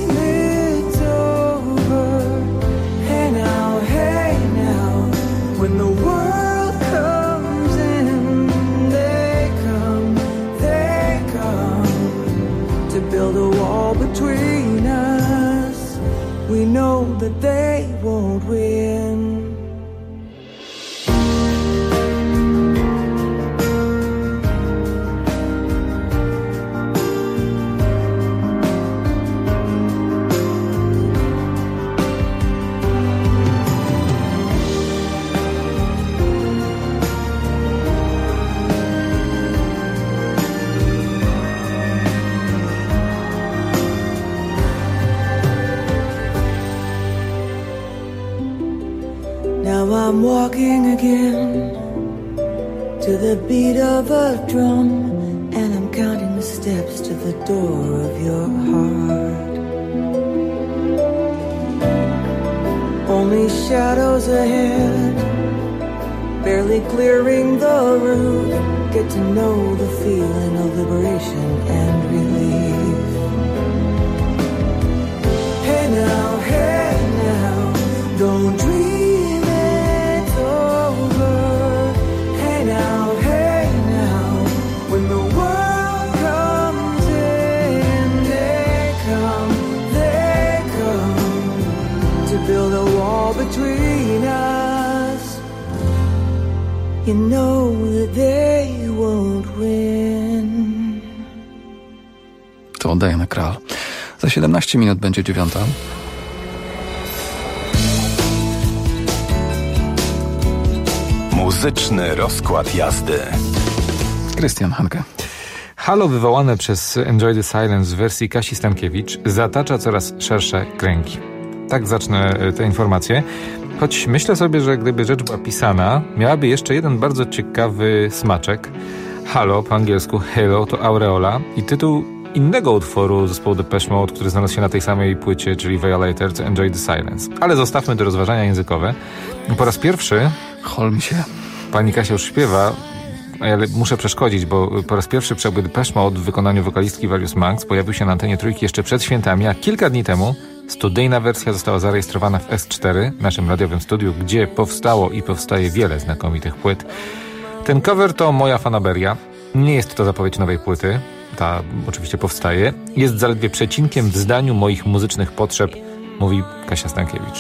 when the world comes in, they come, they come to build a wall between us. We know that they won't win. I'm walking again to the beat of a drum, and I'm counting the steps to the door of your heart. Only shadows ahead, barely clearing the route. Get to know the feeling of liberation and relief. Hey now, hey now, don't dream between us. You know that they won't win. To Diana Krall. Za siedemnaście minut będzie dziewiąta. Muzyczny rozkład jazdy. Krystian Hanke. Halo wywołane przez Enjoy the Silence w wersji Kasi Stankiewicz zatacza coraz szersze kręgi. Tak zacznę tę informację. Choć myślę sobie, że gdyby rzecz była pisana, miałaby jeszcze jeden bardzo ciekawy smaczek. Halo, po angielsku Halo, to Aureola i tytuł innego utworu zespołu Depeche Mode, który znalazł się na tej samej płycie, czyli Violator, to Enjoy the Silence. Ale zostawmy te rozważania językowe. Po raz pierwszy... Chol mi się. Pani Kasia już śpiewa, ale muszę przeszkodzić, bo po raz pierwszy przebój Depeche Mode w wykonaniu wokalistki Various Monks pojawił się na antenie Trójki jeszcze przed świętami, a kilka dni temu studyjna wersja została zarejestrowana w S cztery, naszym radiowym studiu, gdzie powstało i powstaje wiele znakomitych płyt. Ten cover to moja fanaberia. Nie jest to zapowiedź nowej płyty. Ta oczywiście powstaje. Jest zaledwie przecinkiem w zdaniu moich muzycznych potrzeb, mówi Kasia Stankiewicz.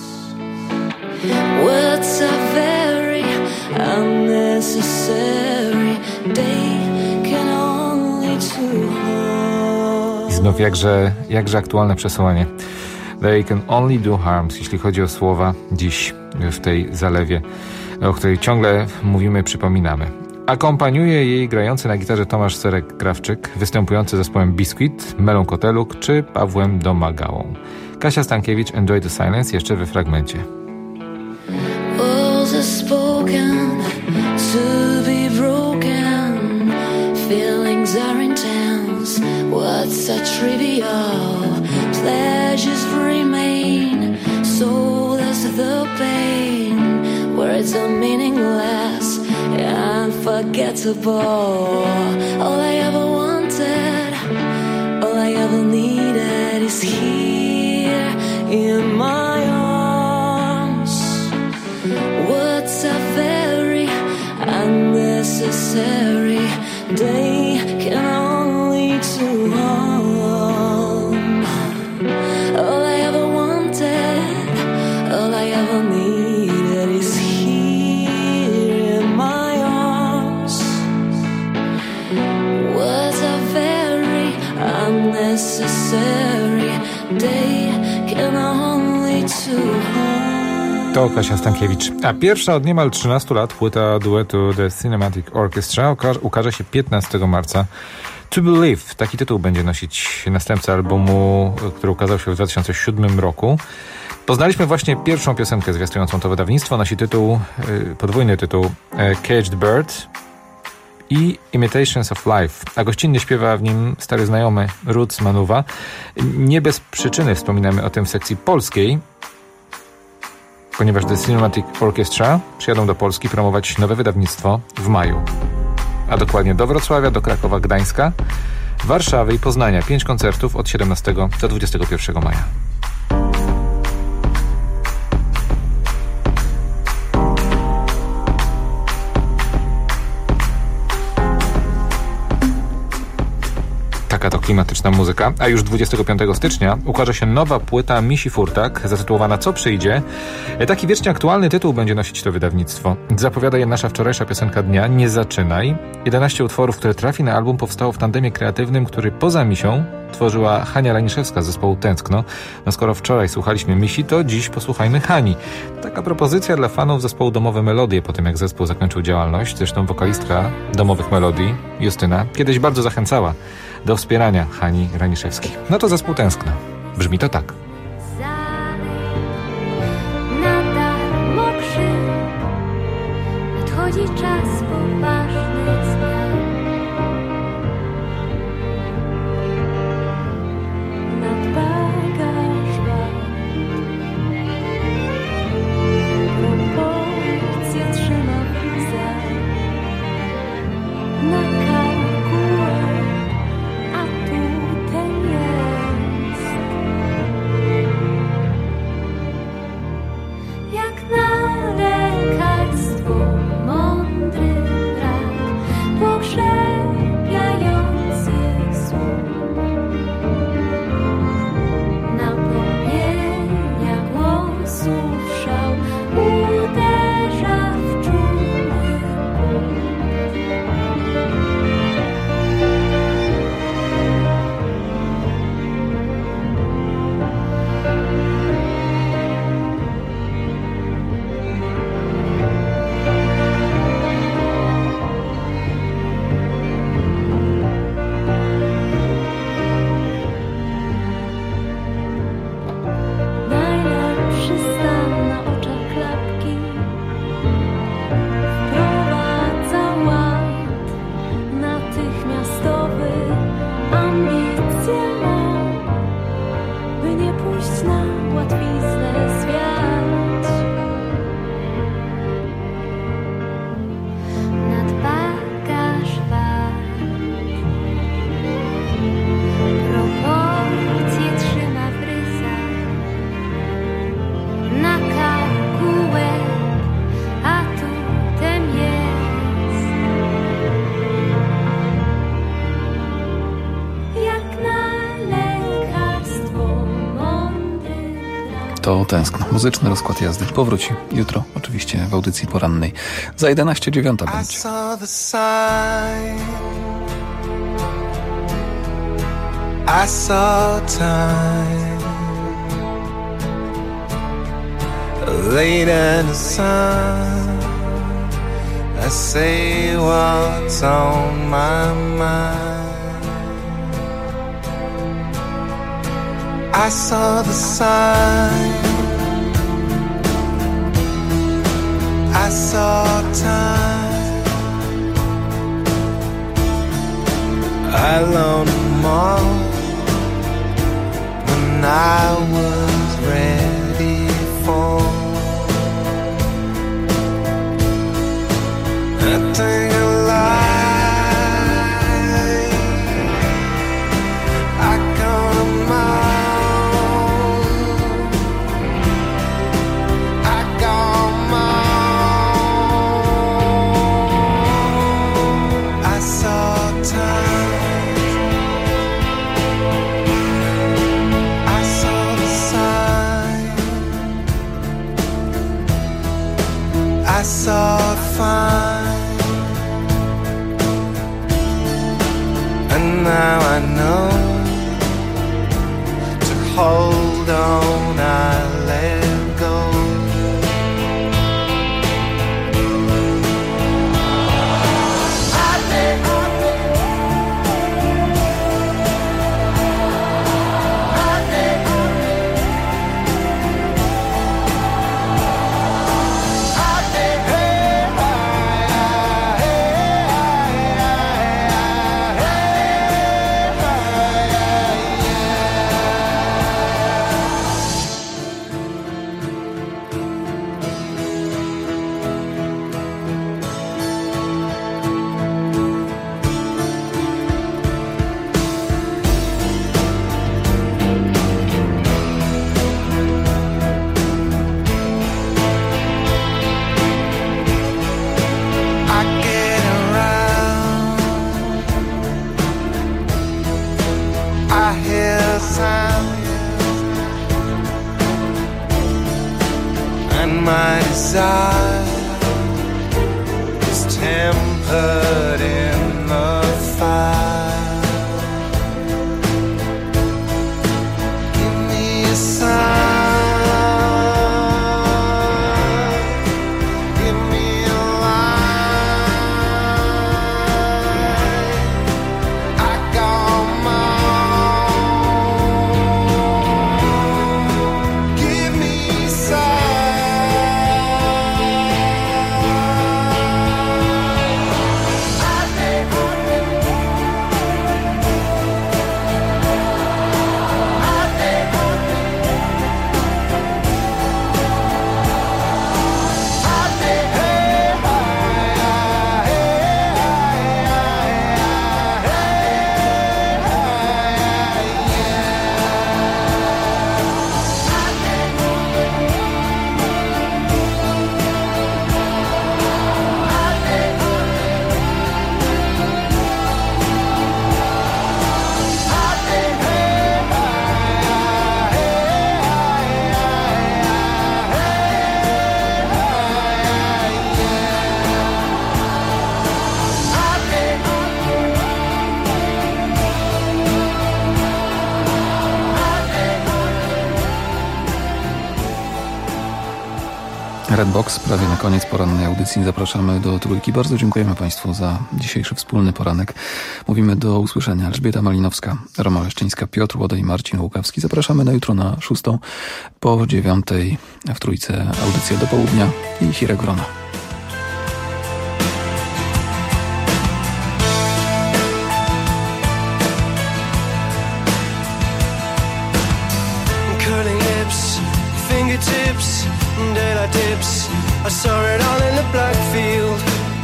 Words are very unnecessary. They can only too hard. I znów jakże, jakże aktualne przesłanie. They Can Only Do Harms, jeśli chodzi o słowa dziś w tej zalewie, o której ciągle mówimy, przypominamy. Akompaniuje jej grający na gitarze Tomasz Serek-Krawczyk, występujący zespołem Biscuit, Melą Koteluk czy Pawłem Domagałą. Kasia Stankiewicz, Enjoy the Silence, jeszcze we fragmencie. Walls are spoken to be broken, feelings are intense, what's so trivial, pleasures remain, so does the pain, words are meaningless, unforgettable. All I ever wanted, all I ever needed is here in my arms. Words are very unnecessary, they can only to harm. All I ever wanted, all I ever needed is here in my arms. Words are very unnecessary, they can only to harm. To Kasia Stankiewicz. A pierwsza od niemal trzynastu lat płyta duetu The Cinematic Orchestra uka- ukaże się piętnastego marca. To Believe, taki tytuł będzie nosić następca albumu, który ukazał się w dwa tysiące siódmym roku. Poznaliśmy właśnie pierwszą piosenkę zwiastującą to wydawnictwo. Nosi tytuł, yy, podwójny tytuł yy, Caged Bird i Imitations of Life, a gościnnie śpiewa w nim stary znajomy Roots Manuwa. Nie bez przyczyny wspominamy o tym w sekcji polskiej, ponieważ The Cinematic Orchestra przyjadą do Polski promować nowe wydawnictwo w maju. A dokładnie do Wrocławia, do Krakowa, Gdańska, Warszawy i Poznania. Pięć koncertów od siedemnastego do dwudziestego pierwszego maja. Taka to klimatyczna muzyka. A już dwudziestego piątego stycznia ukaże się nowa płyta Misi Furtak, zatytułowana Co przyjdzie. Taki wiecznie aktualny tytuł będzie nosić to wydawnictwo. Zapowiada je nasza wczorajsza piosenka dnia Nie zaczynaj. jedenaście utworów, które trafi na album, powstało w tandemie kreatywnym, który poza Misią tworzyła Hania Raniszewska z zespołu Tęskno. No skoro wczoraj słuchaliśmy Misi, to dziś posłuchajmy Hani. Taka propozycja dla fanów zespołu Domowe Melodie, po tym jak zespół zakończył działalność. Zresztą wokalistka Domowych Melodii, Justyna, kiedyś bardzo zachęcała do wspierania Hani Raniszewskiej. No to zespół Tęskno. Brzmi to tak. Nadal mokrzy, nadchodzi czas poważnych zmian. Nadwaga szła, proporcje trzyma w ryzach. Na karku To Tęskno. Muzyczny rozkład jazdy powróci jutro, oczywiście w audycji porannej. Za jedenaście dziewiąta będzie. I saw time late in the sun, I say what's on my mind. I saw the sign, I saw time, I loaned them all when I was ready for. I think I lied, I got them all, I got them all. I saw time, I saw the sign, I saw it fine. And now I know to hold on, I let go. My desire is tempered in the fire. Give me a sign, give me a line. I got mine. Give me a sign. Redbox, prawie na koniec porannej audycji. Zapraszamy do Trójki. Bardzo dziękujemy Państwu za dzisiejszy wspólny poranek. Mówimy do usłyszenia. Elżbieta Malinowska, Roma Leszczyńska, Piotr Łoda i Marcin Łukawski. Zapraszamy na jutro na szóstą, po dziewiątej w Trójce audycja do południa i Hirek Wrona. Fingertips, daylight dips, I saw it all in the black field.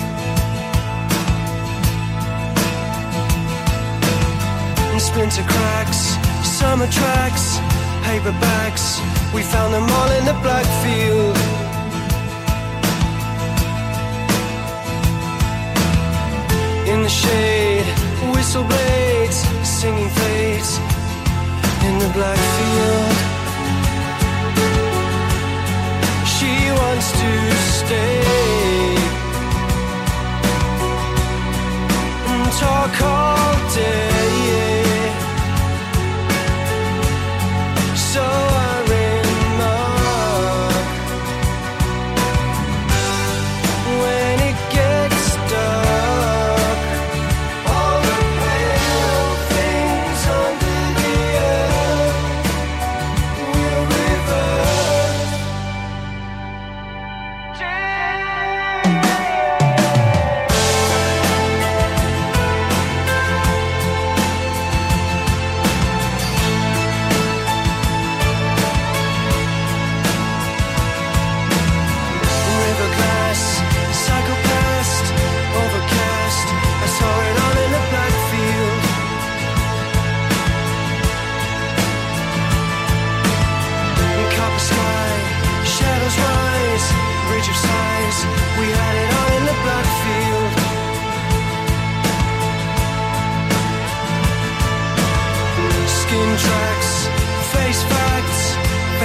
And splinter cracks, summer tracks, paperbacks, we found them all in the black field. In the shade, whistle blades, singing fades in the black field. She wants to stay and talk all day, so I remark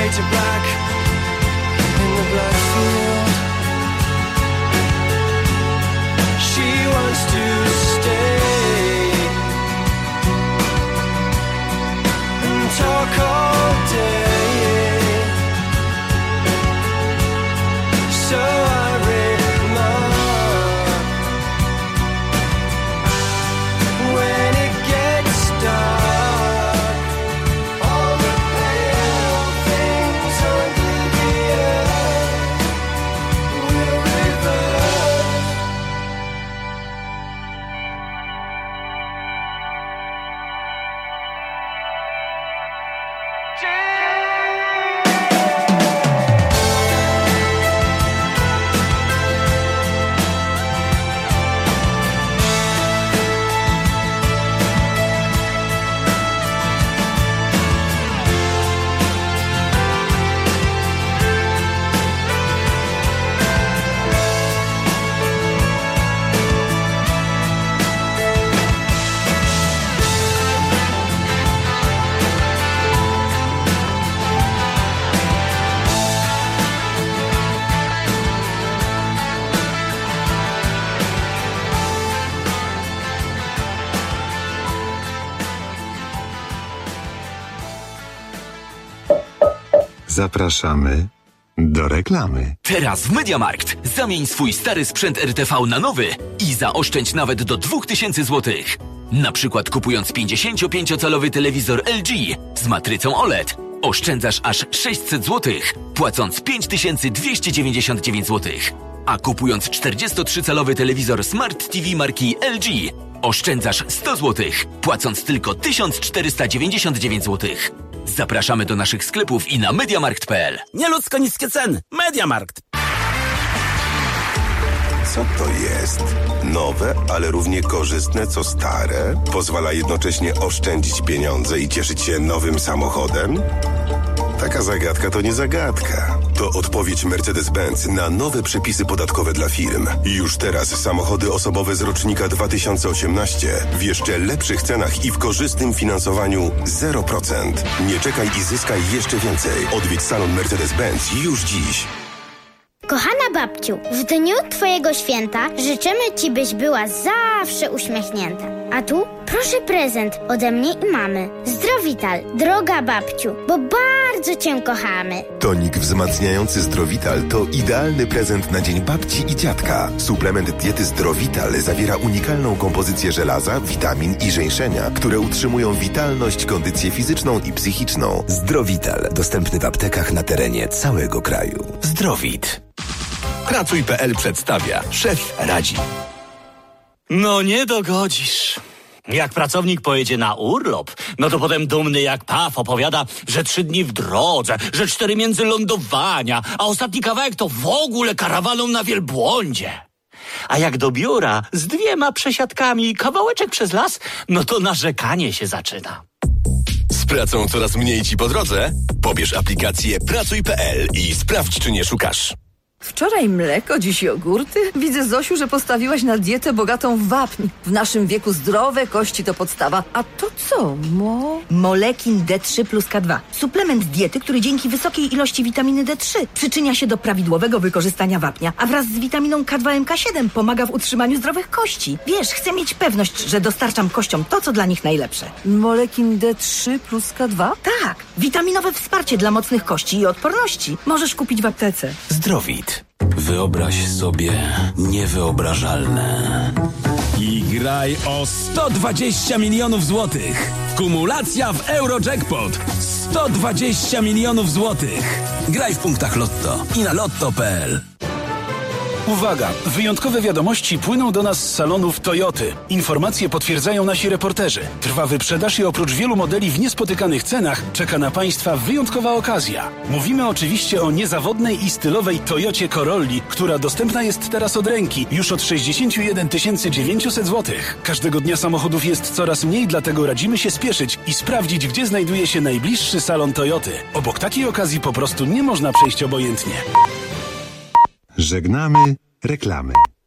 fade to black in the black field. She wants to stay and talk all day. So I remark, when it gets dark, all the pale things under the earth will revert. Zapraszamy do reklamy. Teraz w MediaMarkt zamień swój stary sprzęt R T V na nowy i zaoszczędź nawet do dwa tysiące złotych. Na przykład kupując pięćdziesięciopięciocalowy telewizor L G z matrycą O L E D oszczędzasz aż sześćset złotych, płacąc pięć tysięcy dwieście dziewięćdziesiąt dziewięć złotych. A kupując czterdziestotrzycalowy telewizor Smart T V marki L G oszczędzasz sto złotych, płacąc tylko tysiąc czterysta dziewięćdziesiąt dziewięć złotych. Zapraszamy do naszych sklepów i na mediamarkt kropka p l. Nieludzko niskie ceny. MediaMarkt. Co to jest? Nowe, ale równie korzystne co stare? Pozwala jednocześnie oszczędzić pieniądze i cieszyć się nowym samochodem? Taka zagadka to nie zagadka. To odpowiedź Mercedes-Benz na nowe przepisy podatkowe dla firm. Już teraz samochody osobowe z rocznika dwa tysiące osiemnastego w jeszcze lepszych cenach i w korzystnym finansowaniu zero procent. Nie czekaj i zyskaj jeszcze więcej. Odwiedź salon Mercedes-Benz już dziś. Kochana babciu, w dniu twojego święta życzymy ci, byś była zawsze uśmiechnięta. A tu proszę prezent ode mnie i mamy. Zdrowital, droga babciu, bo bardzo cię kochamy. Tonik wzmacniający Zdrowital to idealny prezent na dzień babci i dziadka. Suplement diety Zdrowital zawiera unikalną kompozycję żelaza, witamin i żeńszenia, które utrzymują witalność, kondycję fizyczną i psychiczną. Zdrowital, dostępny w aptekach na terenie całego kraju. Zdrowit. Pracuj kropka p l przedstawia. Szef radzi. No nie dogodzisz. Jak pracownik pojedzie na urlop, no to potem dumny jak paw opowiada, że trzy dni w drodze, że cztery międzylądowania, a ostatni kawałek to w ogóle karawaną na wielbłądzie. A jak do biura z dwiema przesiadkami i kawałeczek przez las, no to narzekanie się zaczyna. Z pracą coraz mniej ci po drodze? Pobierz aplikację pracuj kropka p l i sprawdź, czy nie szukasz. Wczoraj mleko, dziś jogurty? Widzę, Zosiu, że postawiłaś na dietę bogatą w wapń. W naszym wieku zdrowe kości to podstawa. A to co, mo? Molekin D trzy plus K dwa. Suplement diety, który dzięki wysokiej ilości witaminy D trzy przyczynia się do prawidłowego wykorzystania wapnia, a wraz z witaminą K dwa M K siedem pomaga w utrzymaniu zdrowych kości. Wiesz, chcę mieć pewność, że dostarczam kościom to, co dla nich najlepsze. Molekin D trzy plus K dwa? Tak, witaminowe wsparcie dla mocnych kości i odporności. Możesz kupić w aptece. Zdrowit. Wyobraź sobie niewyobrażalne. I graj o sto dwadzieścia milionów złotych. Kumulacja w Eurojackpot. sto dwadzieścia milionów złotych. Graj w punktach Lotto i na lotto kropka p l. Uwaga! Wyjątkowe wiadomości płyną do nas z salonów Toyoty. Informacje potwierdzają nasi reporterzy. Trwa wyprzedaż i oprócz wielu modeli w niespotykanych cenach czeka na Państwa wyjątkowa okazja. Mówimy oczywiście o niezawodnej i stylowej Toyocie Corolli, która dostępna jest teraz od ręki już od sześćdziesiąt jeden tysięcy dziewięćset złotych. Każdego dnia samochodów jest coraz mniej, dlatego radzimy się spieszyć i sprawdzić, gdzie znajduje się najbliższy salon Toyoty. Obok takiej okazji po prostu nie można przejść obojętnie. Żegnamy reklamy.